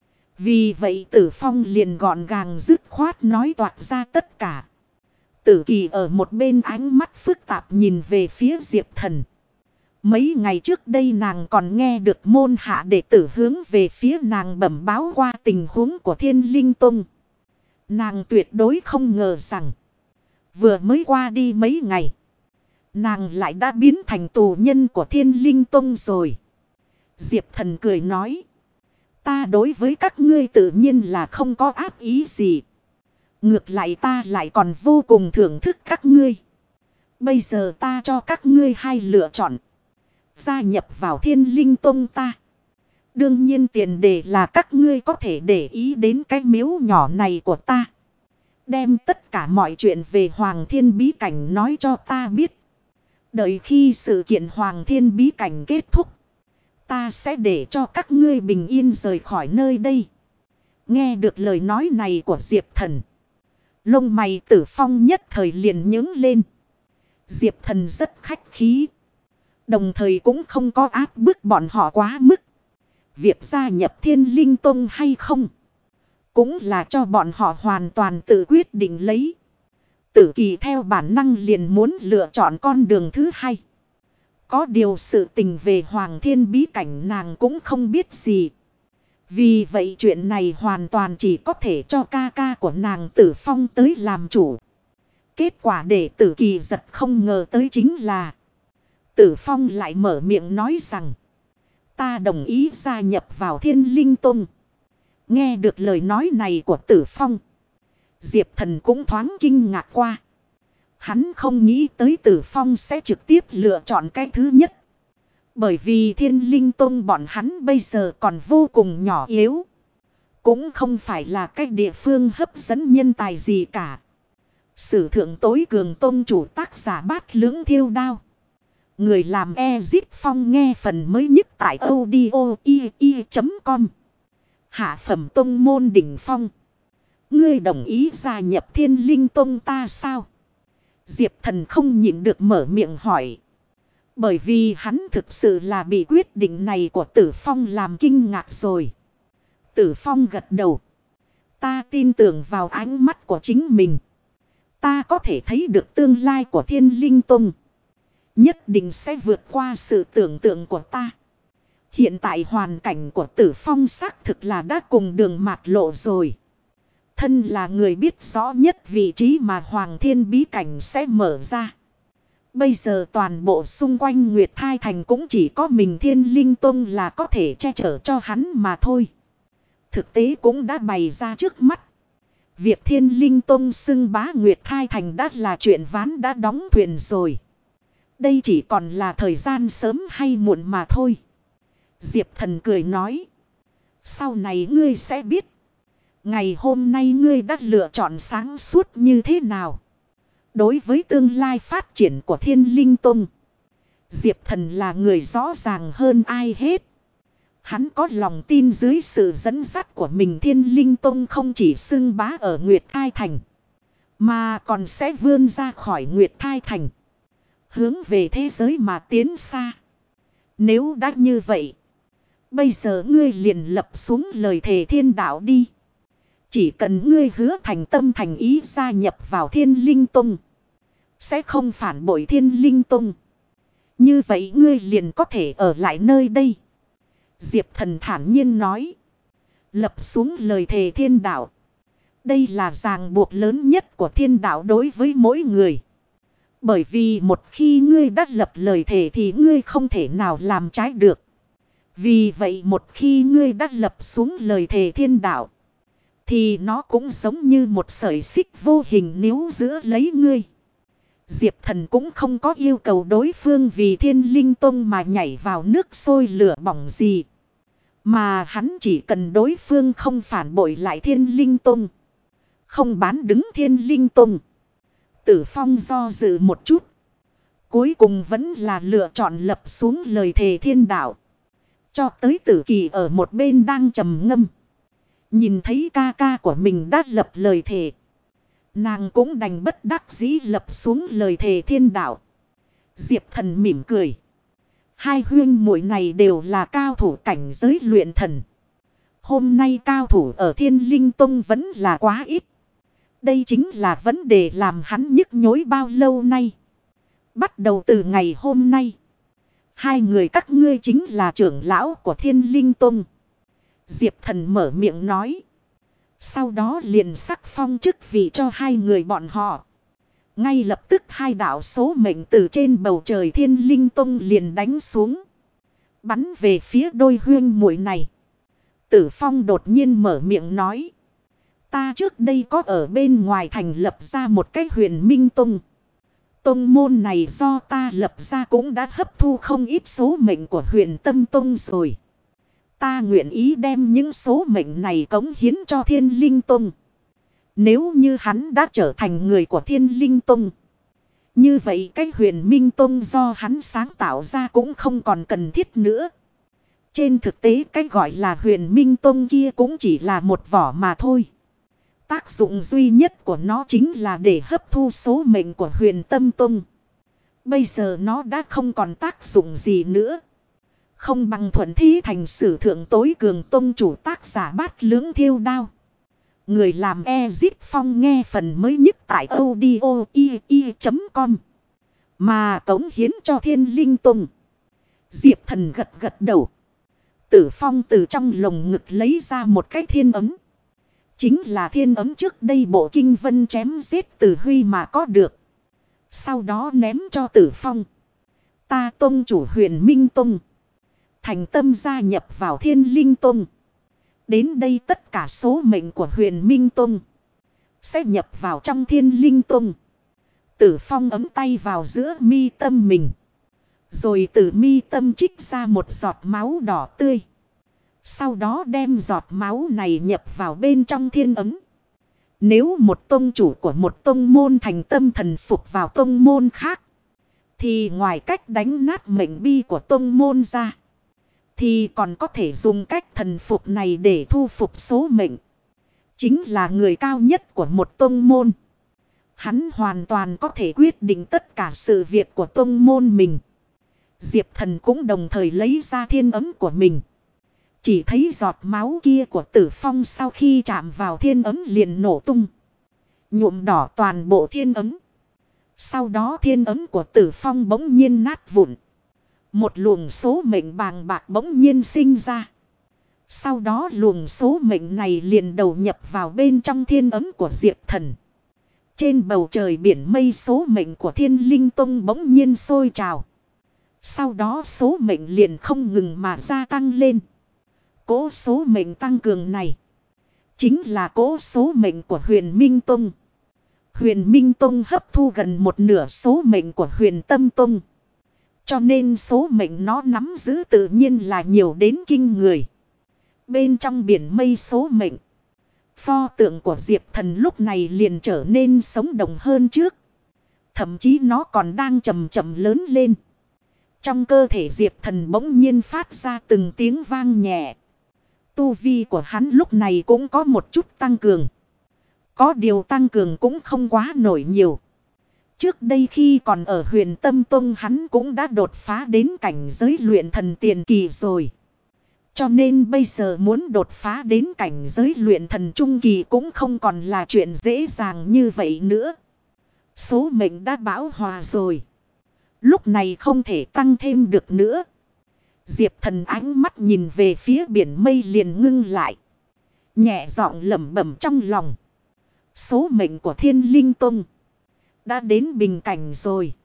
Vì vậy Tử Phong liền gọn gàng dứt khoát nói toạc ra tất cả. Tử Kỳ ở một bên ánh mắt phức tạp nhìn về phía Diệp Thần. Mấy ngày trước đây nàng còn nghe được môn hạ đệ tử hướng về phía nàng bẩm báo qua tình huống của Thiên Linh Tông. Nàng tuyệt đối không ngờ rằng vừa mới qua đi mấy ngày, nàng lại đã biến thành tù nhân của Thiên Linh Tông rồi. Diệp Thần cười nói. Ta đối với các ngươi tự nhiên là không có ác ý gì. Ngược lại ta lại còn vô cùng thưởng thức các ngươi. Bây giờ ta cho các ngươi hai lựa chọn. Gia nhập vào Thiên Linh Tông ta. Đương nhiên tiền đề là các ngươi có thể để ý đến cái miếu nhỏ này của ta. Đem tất cả mọi chuyện về Hoàng Thiên Bí Cảnh nói cho ta biết. Đợi khi sự kiện Hoàng Thiên Bí Cảnh kết thúc. Ta sẽ để cho các ngươi bình yên rời khỏi nơi đây. Nghe được lời nói này của Diệp Thần. Lông mày Tử Phong nhất thời liền nhướng lên. Diệp Thần rất khách khí. Đồng thời cũng không có áp bức bọn họ quá mức. Việc gia nhập Thiên Linh Tông hay không. Cũng là cho bọn họ hoàn toàn tự quyết định lấy. Tử Kỳ theo bản năng liền muốn lựa chọn con đường thứ hai. Có điều sự tình về Hoàng Thiên Bí Cảnh nàng cũng không biết gì. Vì vậy chuyện này hoàn toàn chỉ có thể cho ca ca của nàng Tử Phong tới làm chủ. Kết quả để Tử Kỳ giật không ngờ tới chính là Tử Phong lại mở miệng nói rằng ta đồng ý gia nhập vào Thiên Linh Tông. Nghe được lời nói này của Tử Phong, Diệp Thần cũng thoáng kinh ngạc qua. Hắn không nghĩ tới Tử Phong sẽ trực tiếp lựa chọn cái thứ nhất. Bởi vì Thiên Linh Tông bọn hắn bây giờ còn vô cùng nhỏ yếu. Cũng không phải là cái địa phương hấp dẫn nhân tài gì cả. Sử thượng tối cường tông chủ tác giả Bát Lưỡng Thiêu Đao. Người làm Ezip Phong nghe phần mới nhất tại audio.com. Hạ phẩm tông môn đỉnh phong. Ngươi đồng ý gia nhập Thiên Linh Tông ta sao? Diệp Thần không nhịn được mở miệng hỏi. Bởi vì hắn thực sự là bị quyết định này của Tử Phong làm kinh ngạc rồi. Tử Phong gật đầu. Ta tin tưởng vào ánh mắt của chính mình. Ta có thể thấy được tương lai của Thiên Linh Tông. Nhất định sẽ vượt qua sự tưởng tượng của ta. Hiện tại hoàn cảnh của Tử Phong xác thực là đã cùng đường mạt lộ rồi. Thân là người biết rõ nhất vị trí mà Hoàng Thiên bí cảnh sẽ mở ra. Bây giờ toàn bộ xung quanh Nguyệt Thai Thành cũng chỉ có mình Thiên Linh Tông là có thể che chở cho hắn mà thôi. Thực tế cũng đã bày ra trước mắt. Việc Thiên Linh Tông xưng bá Nguyệt Thai Thành đã là chuyện ván đã đóng thuyền rồi. Đây chỉ còn là thời gian sớm hay muộn mà thôi. Diệp Thần cười nói. Sau này ngươi sẽ biết. Ngày hôm nay ngươi đã lựa chọn sáng suốt như thế nào. Đối với tương lai phát triển của Thiên Linh Tông, Diệp Thần là người rõ ràng hơn ai hết. Hắn có lòng tin dưới sự dẫn dắt của mình Thiên Linh Tông không chỉ xưng bá ở Nguyệt Thai Thành, mà còn sẽ vươn ra khỏi Nguyệt Thai Thành, hướng về thế giới mà tiến xa. Nếu đã như vậy, bây giờ ngươi liền lập xuống lời thề thiên đạo đi. Chỉ cần ngươi hứa thành tâm thành ý gia nhập vào Thiên Linh Tông, sẽ không phản bội Thiên Linh Tông, như vậy ngươi liền có thể ở lại nơi đây. Diệp Thần thản nhiên nói. Lập xuống lời thề thiên đạo. Đây là ràng buộc lớn nhất của thiên đạo đối với mỗi người. Bởi vì một khi ngươi đã lập lời thề thì ngươi không thể nào làm trái được. Vì vậy một khi ngươi đã lập xuống lời thề thiên đạo, thì nó cũng giống như một sợi xích vô hình níu giữ lấy ngươi. Diệp Thần cũng không có yêu cầu đối phương vì Thiên Linh Tông mà nhảy vào nước sôi lửa bỏng gì. Mà hắn chỉ cần đối phương không phản bội lại Thiên Linh Tông, không bán đứng Thiên Linh Tông. Tử Phong do dự một chút, cuối cùng vẫn là lựa chọn lập xuống lời thề thiên đạo. Cho tới Tử Kỳ ở một bên đang trầm ngâm, nhìn thấy ca ca của mình đã lập lời thề, nàng cũng đành bất đắc dĩ lập xuống lời thề thiên đạo. Diệp Thần mỉm cười. Hai huynh muội này đều là cao thủ cảnh giới luyện thần. Hôm nay cao thủ ở Thiên Linh Tông vẫn là quá ít. Đây chính là vấn đề làm hắn nhức nhối bao lâu nay. Bắt đầu từ ngày hôm nay, hai người các ngươi chính là trưởng lão của Thiên Linh Tông. Diệp Thần mở miệng nói. Sau đó liền sắc phong chức vị cho hai người bọn họ. Ngay lập tức hai đạo số mệnh từ trên bầu trời Thiên Linh Tông liền đánh xuống, bắn về phía đôi huynh muội này. Tử Phong đột nhiên mở miệng nói. Ta trước đây có ở bên ngoài thành lập ra một cái Huyền Minh Tông. Tông môn này do ta lập ra cũng đã hấp thu không ít số mệnh của Huyền Tâm Tông rồi. Ta nguyện ý đem những số mệnh này cống hiến cho Thiên Linh Tông. Nếu như hắn đã trở thành người của Thiên Linh Tông, như vậy cái Huyền Minh Tông do hắn sáng tạo ra cũng không còn cần thiết nữa. Trên thực tế cái gọi là Huyền Minh Tông kia cũng chỉ là một vỏ mà thôi. Tác dụng duy nhất của nó chính là để hấp thu số mệnh của Huyền Tâm Tông. Bây giờ nó đã không còn tác dụng gì nữa. Không bằng thuận thế thành sử thượng tối cường tông chủ tác giả Bát Lưỡng Thiêu Đao. Người làm Ezip Phong nghe phần mới nhất tại audio.com. Mà cống hiến cho Thiên Linh Tông. Diệp Thần gật gật đầu. Tử Phong từ trong lồng ngực lấy ra một cái thiên ấm. Chính là thiên ấm trước đây bộ kinh vân chém giết Tử Huy mà có được. Sau đó ném cho Tử Phong. Ta tông chủ Huyền Minh Tông, thành tâm gia nhập vào Thiên Linh Tông. Đến đây tất cả số mệnh của Huyền Minh Tông sẽ nhập vào trong Thiên Linh Tông. Tử Phong ấm tay vào giữa mi tâm mình, rồi từ mi tâm trích ra một giọt máu đỏ tươi. Sau đó đem giọt máu này nhập vào bên trong thiên ấm. Nếu một tông chủ của một tông môn thành tâm thần phục vào tông môn khác, thì ngoài cách đánh nát mệnh bi của tông môn ra, thì còn có thể dùng cách thần phục này để thu phục số mệnh. Chính là người cao nhất của một tông môn. Hắn hoàn toàn có thể quyết định tất cả sự việc của tông môn mình. Diệp Thần cũng đồng thời lấy ra thiên ấm của mình. Chỉ thấy giọt máu kia của Tử Phong sau khi chạm vào thiên ấm liền nổ tung, nhuộm đỏ toàn bộ thiên ấm. Sau đó thiên ấm của Tử Phong bỗng nhiên nát vụn. Một luồng số mệnh bàng bạc bỗng nhiên sinh ra. Sau đó luồng số mệnh này liền đầu nhập vào bên trong thiên ấm của Diệp Thần. Trên bầu trời biển mây số mệnh của Thiên Linh Tông bỗng nhiên sôi trào. Sau đó số mệnh liền không ngừng mà gia tăng lên. Cỗ số mệnh tăng cường này chính là cỗ số mệnh của Huyền Minh Tông. Huyền Minh Tông hấp thu gần một nửa số mệnh của Huyền Tâm Tông. Cho nên số mệnh nó nắm giữ tự nhiên là nhiều đến kinh người. Bên trong biển mây số mệnh, pho tượng của Diệp Thần lúc này liền trở nên sống động hơn trước. Thậm chí nó còn đang chậm chậm lớn lên. Trong cơ thể Diệp Thần bỗng nhiên phát ra từng tiếng vang nhẹ. Tu vi của hắn lúc này cũng có một chút tăng cường. Có điều tăng cường cũng không quá nổi nhiều. Trước đây khi còn ở Huyền Tâm Tông hắn cũng đã đột phá đến cảnh giới luyện thần tiền kỳ rồi. Cho nên bây giờ muốn đột phá đến cảnh giới luyện thần trung kỳ cũng không còn là chuyện dễ dàng như vậy nữa. Số mệnh đã bão hòa rồi. Lúc này không thể tăng thêm được nữa. Diệp Thần ánh mắt nhìn về phía biển mây liền ngưng lại. Nhẹ giọng lẩm bẩm trong lòng. Số mệnh của Thiên Linh Tông đã đến bình cảnh rồi.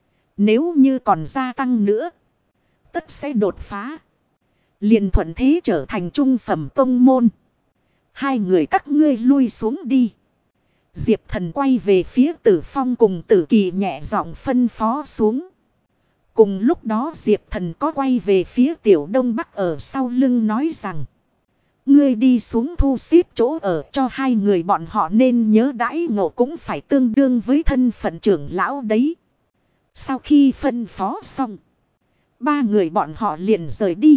Nếu như còn gia tăng nữa, tất sẽ đột phá. Liền thuận thế trở thành trung phẩm tông môn. Hai người các ngươi lui xuống đi. Diệp Thần quay về phía Tử Phong cùng Tử Kỳ nhẹ giọng phân phó xuống. Cùng lúc đó Diệp Thần có quay về phía Tiểu Đông Bắc ở sau lưng nói rằng. Ngươi đi xuống thu xếp chỗ ở cho hai người bọn họ nên nhớ đãi ngộ cũng phải tương đương với thân phận trưởng lão đấy. Sau khi phân phó xong, ba người bọn họ liền rời đi.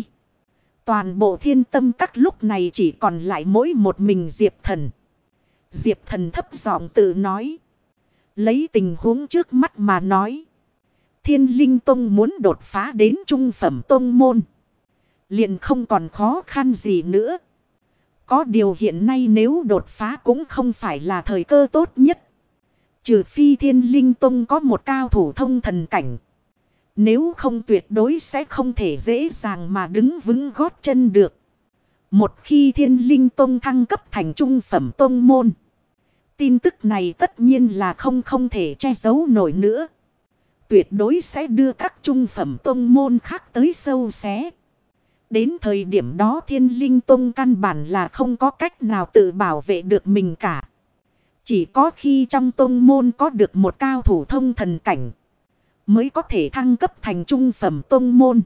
Toàn bộ Thiên Tâm Các lúc này chỉ còn lại mỗi một mình Diệp Thần. Diệp Thần thấp giọng tự nói. Lấy tình huống trước mắt mà nói. Thiên Linh Tông muốn đột phá đến trung phẩm tông môn. Liền không còn khó khăn gì nữa. Có điều hiện nay nếu đột phá cũng không phải là thời cơ tốt nhất. Trừ phi Thiên Linh Tông có một cao thủ thông thần cảnh. Nếu không tuyệt đối sẽ không thể dễ dàng mà đứng vững gót chân được. Một khi Thiên Linh Tông thăng cấp thành trung phẩm tông môn. Tin tức này tất nhiên là không thể che giấu nổi nữa. Tuyệt đối sẽ đưa các trung phẩm tông môn khác tới sâu xé. Đến thời điểm đó Thiên Linh Tông căn bản là không có cách nào tự bảo vệ được mình cả. Chỉ có khi trong tông môn có được một cao thủ thông thần cảnh. Mới có thể thăng cấp thành trung phẩm tông môn.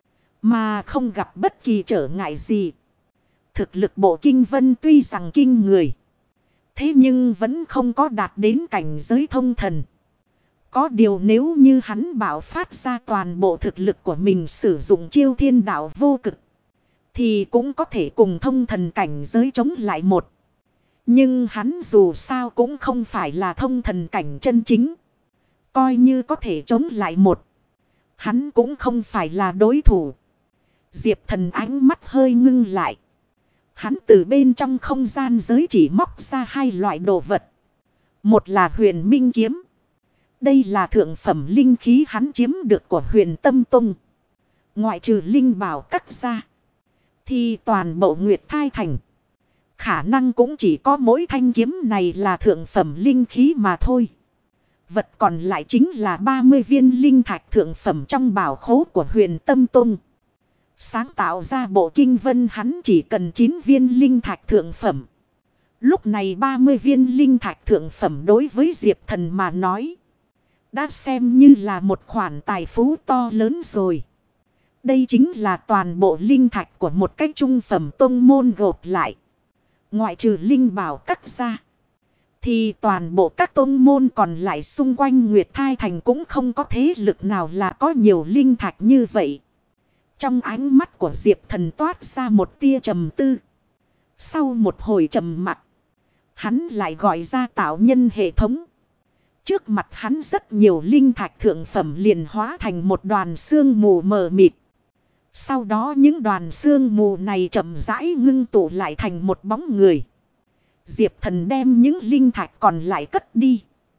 Mà không gặp bất kỳ trở ngại gì. Thực lực bộ kinh vân tuy rằng kinh người. Thế nhưng vẫn không có đạt đến cảnh giới thông thần. Có điều nếu như hắn bảo phát ra toàn bộ thực lực của mình sử dụng chiêu thiên đạo vô cực. Thì cũng có thể cùng thông thần cảnh giới chống lại một. Nhưng hắn dù sao cũng không phải là thông thần cảnh chân chính. Coi như có thể chống lại một. Hắn cũng không phải là đối thủ. Diệp Thần ánh mắt hơi ngưng lại. Hắn từ bên trong không gian giới chỉ móc ra hai loại đồ vật. Một là huyền minh kiếm. Đây là thượng phẩm linh khí hắn chiếm được của Huyền Tâm Tông. Ngoại trừ linh bảo cắt ra. Thì toàn bộ Nguyệt Thai Thành. Khả năng cũng chỉ có mỗi thanh kiếm này là thượng phẩm linh khí mà thôi. Vật còn lại chính là 30 viên linh thạch thượng phẩm trong bảo khố của Huyền Tâm Tông. Sáng tạo ra bộ kinh vân hắn chỉ cần 9 viên linh thạch thượng phẩm. Lúc này 30 viên linh thạch thượng phẩm đối với Diệp Thần mà nói. Đã xem như là một khoản tài phú to lớn rồi. Đây chính là toàn bộ linh thạch của một cái trung phẩm tông môn gộp lại. Ngoại trừ linh bảo cắt ra. Thì toàn bộ các tông môn còn lại xung quanh Nguyệt Thai Thành cũng không có thế lực nào là có nhiều linh thạch như vậy. Trong ánh mắt của Diệp Thần toát ra một tia trầm tư. Sau một hồi trầm mặc. Hắn lại gọi ra tạo nhân hệ thống. Trước mặt hắn rất nhiều linh thạch thượng phẩm liền hóa thành một đoàn sương mù mờ mịt. Sau đó những đoàn sương mù này chậm rãi ngưng tụ lại thành một bóng người. Diệp Thần đem những linh thạch còn lại cất đi.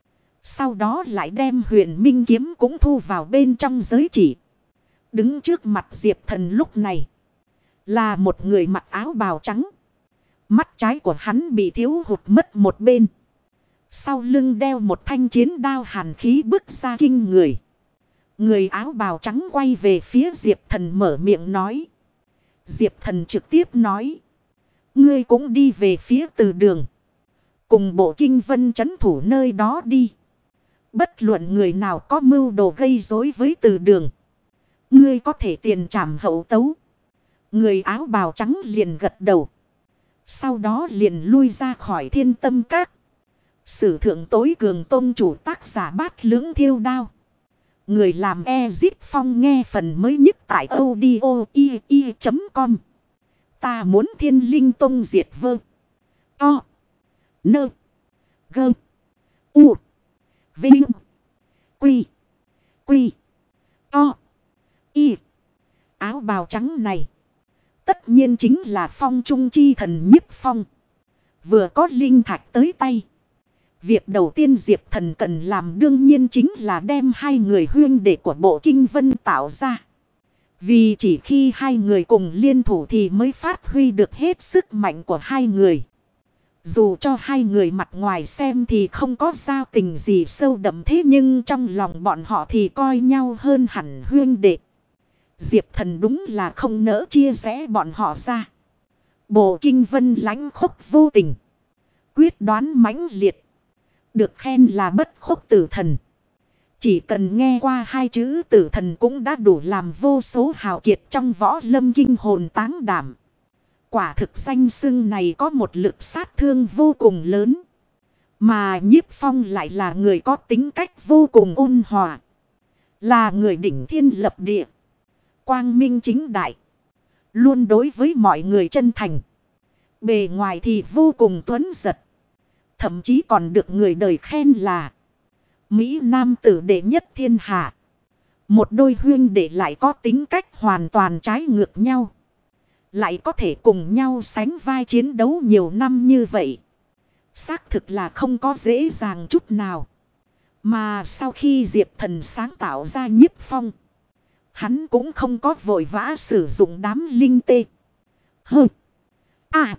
Sau đó lại đem Huyền Minh kiếm cũng thu vào bên trong giới chỉ. Đứng trước mặt Diệp Thần lúc này là một người mặc áo bào trắng. Mắt trái của hắn bị thiếu hụt mất một bên. Sau lưng đeo một thanh chiến đao hàn khí bức ra kinh người. Người áo bào trắng quay về phía Diệp Thần mở miệng nói. Diệp Thần trực tiếp nói. Ngươi cũng đi về phía từ đường. Cùng bộ kinh vân trấn thủ nơi đó đi. Bất luận người nào có mưu đồ gây rối với từ đường. Ngươi có thể tiền trảm hậu tấu. Người áo bào trắng liền gật đầu. Sau đó liền lui ra khỏi Thiên Tâm Các. Sử thượng tối cường tôn chủ tác giả Bát Lưỡng Thiêu Đao. Người làm Ezip Phong nghe phần mới nhất tại audio.com. Ta muốn Thiên Linh Tông diệt vơ. To. Nơ. Gơ. U. Vinh. Quy. Quy. To. Y. Áo bào trắng này. Tất nhiên chính là Phong Trung chi thần Nhiếp Phong. Vừa có linh thạch tới tay. Việc đầu tiên Diệp Thần cần làm đương nhiên chính là đem hai người huyên đệ của bộ kinh vân tạo ra. Vì chỉ khi hai người cùng liên thủ thì mới phát huy được hết sức mạnh của hai người. Dù cho hai người mặt ngoài xem thì không có giao tình gì sâu đậm thế nhưng trong lòng bọn họ thì coi nhau hơn hẳn huyên đệ. Diệp Thần đúng là không nỡ chia rẽ bọn họ ra. Bộ kinh vân lãnh khốc vô tình. Quyết đoán mãnh liệt. Được khen là bất khốc tử thần. Chỉ cần nghe qua hai chữ tử thần cũng đã đủ làm vô số hào kiệt trong võ lâm kinh hồn táng đảm. Quả thực danh xưng này có một lực sát thương vô cùng lớn. Mà Nhiếp Phong lại là người có tính cách vô cùng ôn hòa. Là người đỉnh thiên lập địa. Quang minh chính đại. Luôn đối với mọi người chân thành. Bề ngoài thì vô cùng tuấn giật. Thậm chí còn được người đời khen là Mỹ Nam tử đệ nhất thiên hạ. Một đôi huyên đệ lại có tính cách hoàn toàn trái ngược nhau. Lại có thể cùng nhau sánh vai chiến đấu nhiều năm như vậy. Xác thực là không có dễ dàng chút nào. Mà sau khi Diệp Thần sáng tạo ra Nhiếp Phong. Hắn cũng không có vội vã sử dụng đám linh tê. Hơ. À.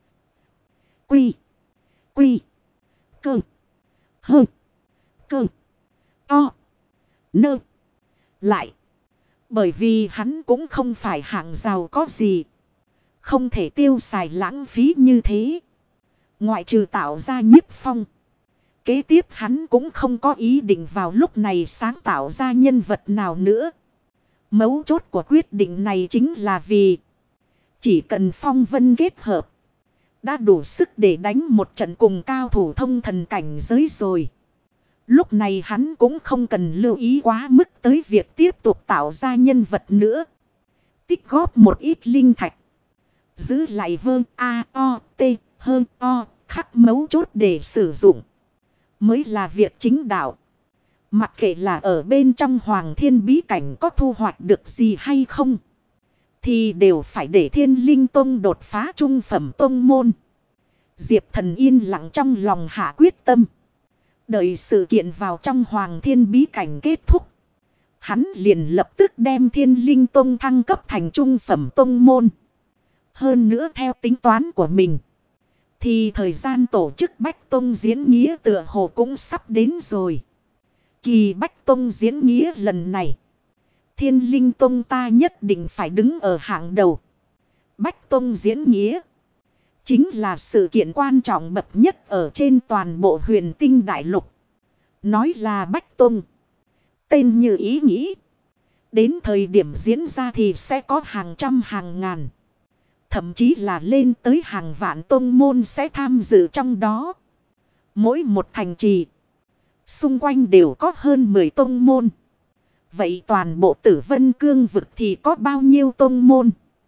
Quy. Quy. Cơ. Hơ. Cơ. To. Nơ. Lại. Bởi vì hắn cũng không phải hạng giàu có gì. Không thể tiêu xài lãng phí như thế. Ngoại trừ tạo ra Nhiếp Phong. Kế tiếp hắn cũng không có ý định vào lúc này sáng tạo ra nhân vật nào nữa. Mấu chốt của quyết định này chính là vì chỉ cần phong vân kết hợp. Đã đủ sức để đánh một trận cùng cao thủ thông thần cảnh giới rồi. Lúc này hắn cũng không cần lưu ý quá mức tới việc tiếp tục tạo ra nhân vật nữa. Tích góp một ít linh thạch. Giữ lại vơ A O T hơn O khắc mấu chốt để sử dụng. Mới là việc chính đạo. Mặc kệ là ở bên trong Hoàng Thiên bí cảnh có thu hoạch được gì hay không. Thì đều phải để Thiên Linh Tông đột phá trung phẩm tông môn. Diệp Thần yên lặng trong lòng hạ quyết tâm. Đợi sự kiện vào trong Hoàng Thiên bí cảnh kết thúc. Hắn liền lập tức đem Thiên Linh Tông thăng cấp thành trung phẩm tông môn. Hơn nữa theo tính toán của mình. Thì thời gian tổ chức Bách Tông diễn nghĩa tựa hồ cũng sắp đến rồi. Kỳ Bách Tông diễn nghĩa lần này. Thiên Linh Tông ta nhất định phải đứng ở hạng đầu. Bách Tông diễn nghĩa. Chính là sự kiện quan trọng bậc nhất ở trên toàn bộ huyền tinh đại lục. Nói là Bách Tông. Tên như ý nghĩ. Đến thời điểm diễn ra thì sẽ có hàng trăm hàng ngàn. Thậm chí là lên tới hàng vạn tông môn sẽ tham dự trong đó. Mỗi một thành trì. Xung quanh đều có hơn 10 tông môn. Vậy toàn bộ Tử Vân Cương vực thì có bao nhiêu tông môn?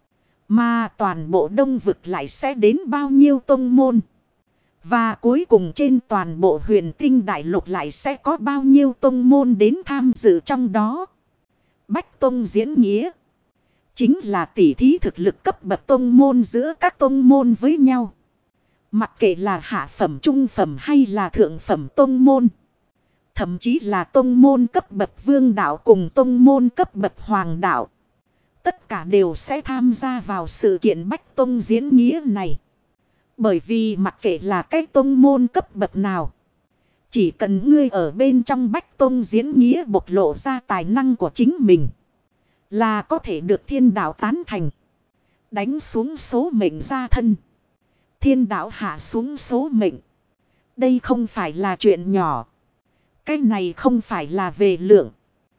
Mà toàn bộ Đông vực lại sẽ đến bao nhiêu tông môn? Và cuối cùng trên toàn bộ huyền tinh đại lục lại sẽ có bao nhiêu tông môn đến tham dự trong đó? Bách Tông diễn nghĩa. Chính là tỉ thí thực lực cấp bậc tông môn giữa các tông môn với nhau. Mặc kệ là hạ phẩm, trung phẩm hay là thượng phẩm tông môn. Thậm chí là tông môn cấp bậc vương đạo cùng tông môn cấp bậc hoàng đạo. Tất cả đều sẽ tham gia vào sự kiện Bách Tông diễn nghĩa này. Bởi vì mặc kệ là cái tông môn cấp bậc nào. Chỉ cần ngươi ở bên trong Bách Tông diễn nghĩa bộc lộ ra tài năng của chính mình. Là có thể được thiên đạo tán thành. Đánh xuống số mệnh ra thân. Thiên đạo hạ xuống số mệnh. Đây không phải là chuyện nhỏ. Cái này không phải là về lượng.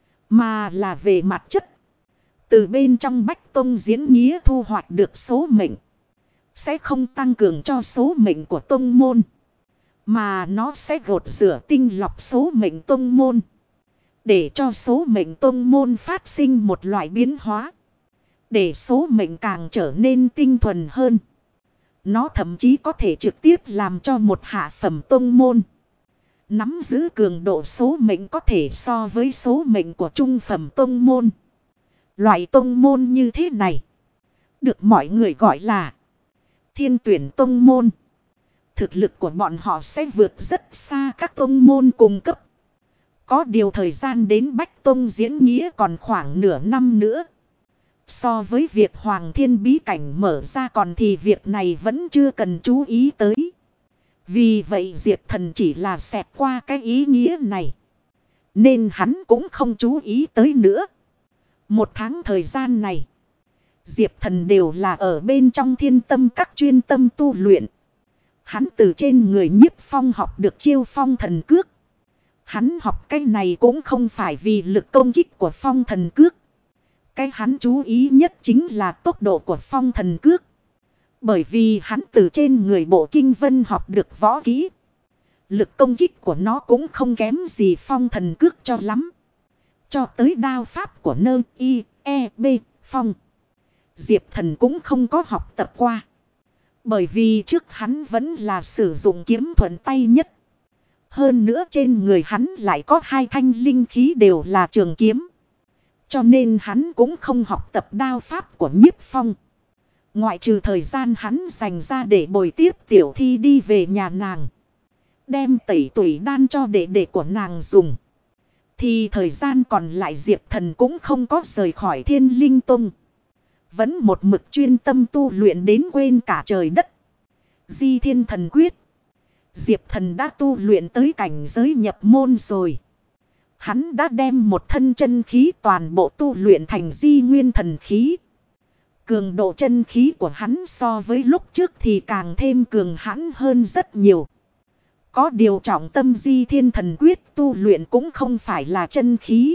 Mà là về mặt chất. Từ bên trong Bách Tông diễn nghĩa thu hoạch được số mệnh. Sẽ không tăng cường cho số mệnh của tông môn. Mà nó sẽ gột rửa tinh lọc số mệnh tông môn. Để cho số mệnh tông môn phát sinh một loại biến hóa. Để số mệnh càng trở nên tinh thuần hơn. Nó thậm chí có thể trực tiếp làm cho một hạ phẩm tông môn. Nắm giữ cường độ số mệnh có thể so với số mệnh của trung phẩm tông môn. Loại tông môn như thế này. Được mọi người gọi là thiên tuyển tông môn. Thực lực của bọn họ sẽ vượt rất xa các tông môn cùng cấp. Có điều thời gian đến Bách Tông diễn nghĩa còn khoảng nửa năm nữa. So với việc Hoàng Thiên bí cảnh mở ra còn thì việc này vẫn chưa cần chú ý tới. Vì vậy Diệp Thần chỉ là xẹt qua cái ý nghĩa này. Nên hắn cũng không chú ý tới nữa. Một tháng thời gian này. Diệp Thần đều là ở bên trong thiên tâm các chuyên tâm tu luyện. Hắn từ trên người Nhiếp Phong học được chiêu phong thần cước. Hắn học cái này cũng không phải vì lực công kích của phong thần cước. Cái hắn chú ý nhất chính là tốc độ của phong thần cước. Bởi vì hắn từ trên người Bộ Kinh Vân học được võ kỹ. Lực công kích của nó cũng không kém gì phong thần cước cho lắm. Cho tới đao pháp của nơ y, e, b, phong. Diệp Thần cũng không có học tập qua. Bởi vì trước hắn vẫn là sử dụng kiếm thuận tay nhất. Hơn nữa trên người hắn lại có 2 thanh linh khí đều là trường kiếm. Cho nên hắn cũng không học tập đao pháp của Nhiếp Phong. Ngoại trừ thời gian hắn dành ra để bồi tiếp Tiểu Thi đi về nhà nàng. Đem tẩy tủy đan cho đệ đệ của nàng dùng. Thì thời gian còn lại Diệp Thần cũng không có rời khỏi Thiên Linh Tông. Vẫn một mực chuyên tâm tu luyện đến quên cả trời đất. Di Thiên Thần Quyết. Diệp Thần đã tu luyện tới cảnh giới nhập môn rồi. Hắn đã đem một thân chân khí toàn bộ tu luyện thành Di Nguyên Thần Khí. Cường độ chân khí của hắn so với lúc trước thì càng thêm cường hãn hơn rất nhiều. Có điều trọng tâm Di Thiên Thần Quyết tu luyện cũng không phải là chân khí,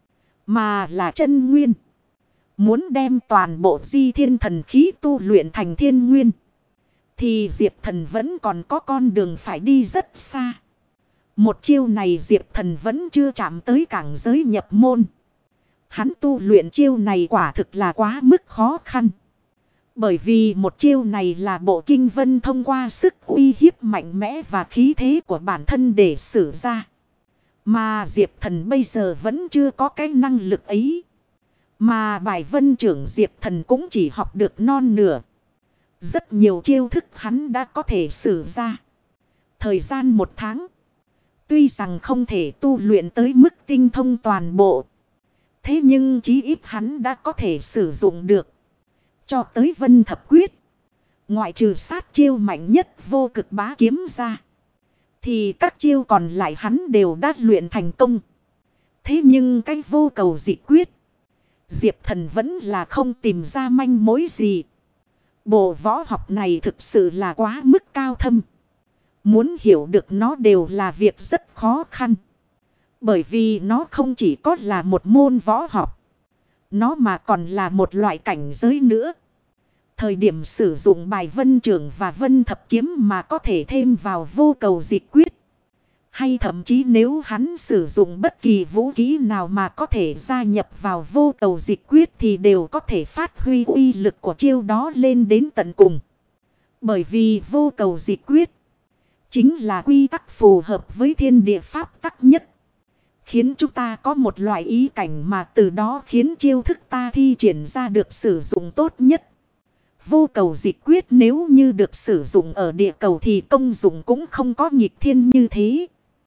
mà là chân nguyên. Muốn đem toàn bộ Di Thiên Thần Khí tu luyện thành thiên nguyên, thì Diệp Thần vẫn còn có con đường phải đi rất xa. Một chiêu này Diệp Thần vẫn chưa chạm tới cảnh giới nhập môn. Hắn tu luyện chiêu này quả thực là quá mức khó khăn. Bởi vì một chiêu này là Bộ Kinh Vân thông qua sức uy hiếp mạnh mẽ và khí thế của bản thân để sử ra. Mà Diệp Thần bây giờ vẫn chưa có cái năng lực ấy. Mà bài vân trưởng Diệp Thần cũng chỉ học được non nửa. Rất nhiều chiêu thức hắn đã có thể sử ra. Thời gian 1 tháng. Tuy rằng không thể tu luyện tới mức tinh thông toàn bộ. Thế nhưng chí ít hắn đã có thể sử dụng được. Cho tới Vân Thập Quyết. Ngoại trừ sát chiêu mạnh nhất vô cực bá kiếm ra. Thì các chiêu còn lại hắn đều đã luyện thành công. Thế nhưng cái vô cầu dị quyết. Diệp Thần vẫn là không tìm ra manh mối gì. Bộ võ học này thực sự là quá mức cao thâm. Muốn hiểu được nó đều là việc rất khó khăn. Bởi vì nó không chỉ có là một môn võ học. Nó mà còn là một loại cảnh giới nữa. Thời điểm sử dụng bài vân trưởng và vân thập kiếm mà có thể thêm vào vô cầu dị quyết. Hay thậm chí nếu hắn sử dụng bất kỳ vũ khí nào mà có thể gia nhập vào vô cầu dị quyết thì đều có thể phát huy uy lực của chiêu đó lên đến tận cùng. Bởi vì vô cầu dị quyết chính là quy tắc phù hợp với thiên địa pháp tắc nhất. Khiến chúng ta có một loại ý cảnh mà từ đó khiến chiêu thức ta thi triển ra được sử dụng tốt nhất. Vô cầu dị quyết nếu như được sử dụng ở địa cầu thì công dụng cũng không có nghịch thiên như thế.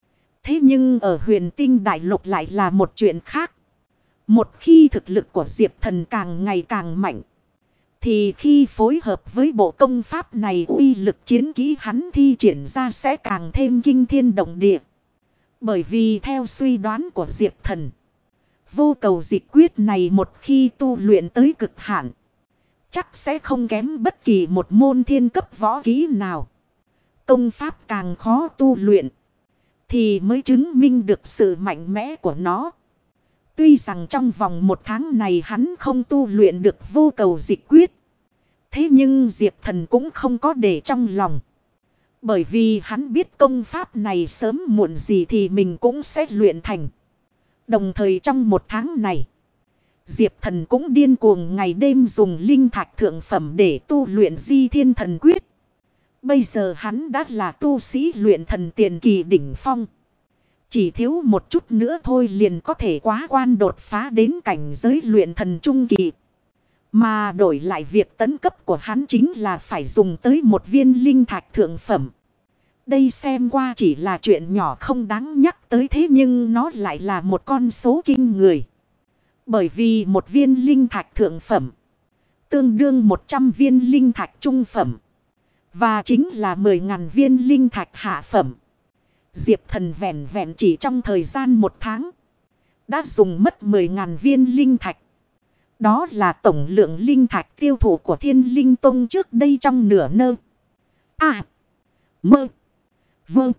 Thế nhưng ở Huyền Tinh Đại Lục lại là một chuyện khác. Một khi thực lực của Diệp Thần càng ngày càng mạnh, thì khi phối hợp với bộ công pháp này, uy lực chiến kỹ hắn thi triển ra sẽ càng thêm kinh thiên động địa. Bởi vì theo suy đoán của Diệp Thần, vô cầu dịch quyết này một khi tu luyện tới cực hạn, chắc sẽ không kém bất kỳ một môn thiên cấp võ kỹ nào. Công pháp càng khó tu luyện, thì mới chứng minh được sự mạnh mẽ của nó. Tuy rằng trong vòng một tháng này hắn không tu luyện được vô cầu dịch quyết, thế nhưng Diệp Thần cũng không có để trong lòng. Bởi vì hắn biết công pháp này sớm muộn gì thì mình cũng sẽ luyện thành. Đồng thời trong một tháng này, Diệp Thần cũng điên cuồng ngày đêm dùng linh thạch thượng phẩm để tu luyện Di Thiên Thần Quyết. Bây giờ hắn đã là tu sĩ luyện thần tiền kỳ đỉnh phong. Chỉ thiếu một chút nữa thôi liền có thể quá quan đột phá đến cảnh giới luyện thần trung kỳ. Mà đổi lại việc tấn cấp của hắn chính là phải dùng tới một viên linh thạch thượng phẩm. Đây xem qua chỉ là chuyện nhỏ không đáng nhắc tới, thế nhưng nó lại là một con số kinh người. Bởi vì một viên linh thạch thượng phẩm tương đương 100 viên linh thạch trung phẩm. Và chính là 10.000 viên linh thạch hạ phẩm. Diệp Thần vẹn vẹn chỉ trong thời gian một tháng đã dùng mất 10.000 viên linh thạch. Đó là tổng lượng linh thạch tiêu thụ của Thiên Linh Tông trước đây trong nửa nơ. Mơ. Vơ.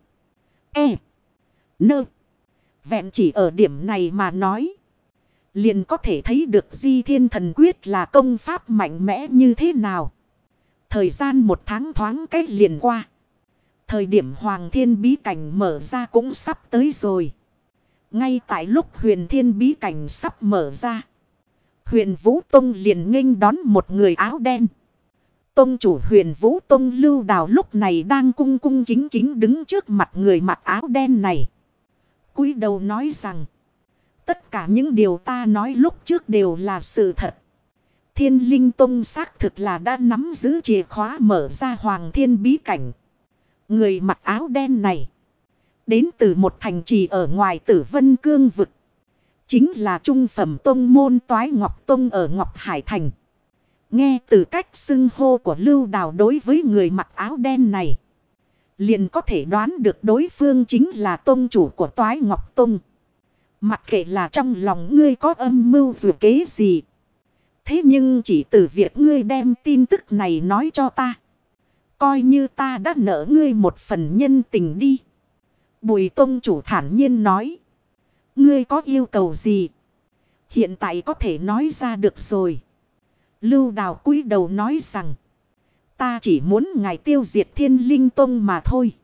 Nơ. Vẹn chỉ ở điểm này mà nói, liền có thể thấy được Di Thiên Thần Quyết là công pháp mạnh mẽ như thế nào. Thời gian một tháng thoáng cách liền qua. Thời điểm Hoàng Thiên Bí Cảnh mở ra cũng sắp tới rồi. Ngay tại lúc Huyền Thiên Bí Cảnh sắp mở ra, Huyền Vũ Tông liền nghênh đón một người áo đen. Tông chủ Huyền Vũ Tông Lưu Đào lúc này đang cung cung kính kính đứng trước mặt người mặc áo đen này. Cúi đầu nói rằng, tất cả những điều ta nói lúc trước đều là sự thật. Thiên Linh Tông xác thực là đã nắm giữ chìa khóa mở ra Hoàng Thiên Bí Cảnh. Người mặc áo đen này đến từ một thành trì ở ngoài Tử Vân Cương vực, chính là trung phẩm tông môn Toái Ngọc Tông ở Ngọc Hải Thành. Nghe từ cách xưng hô của Lưu Đào đối với người mặc áo đen này, liền có thể đoán được đối phương chính là tông chủ của Toái Ngọc Tông. Mặc kệ là trong lòng ngươi có âm mưu dù kế gì, thế nhưng chỉ từ việc ngươi đem tin tức này nói cho ta, coi như ta đã nợ ngươi một phần nhân tình đi. Bùi tông chủ thản nhiên nói, ngươi có yêu cầu gì, hiện tại có thể nói ra được rồi. Lưu Đào cúi đầu nói rằng, ta chỉ muốn ngài tiêu diệt Thiên Linh Tông mà thôi.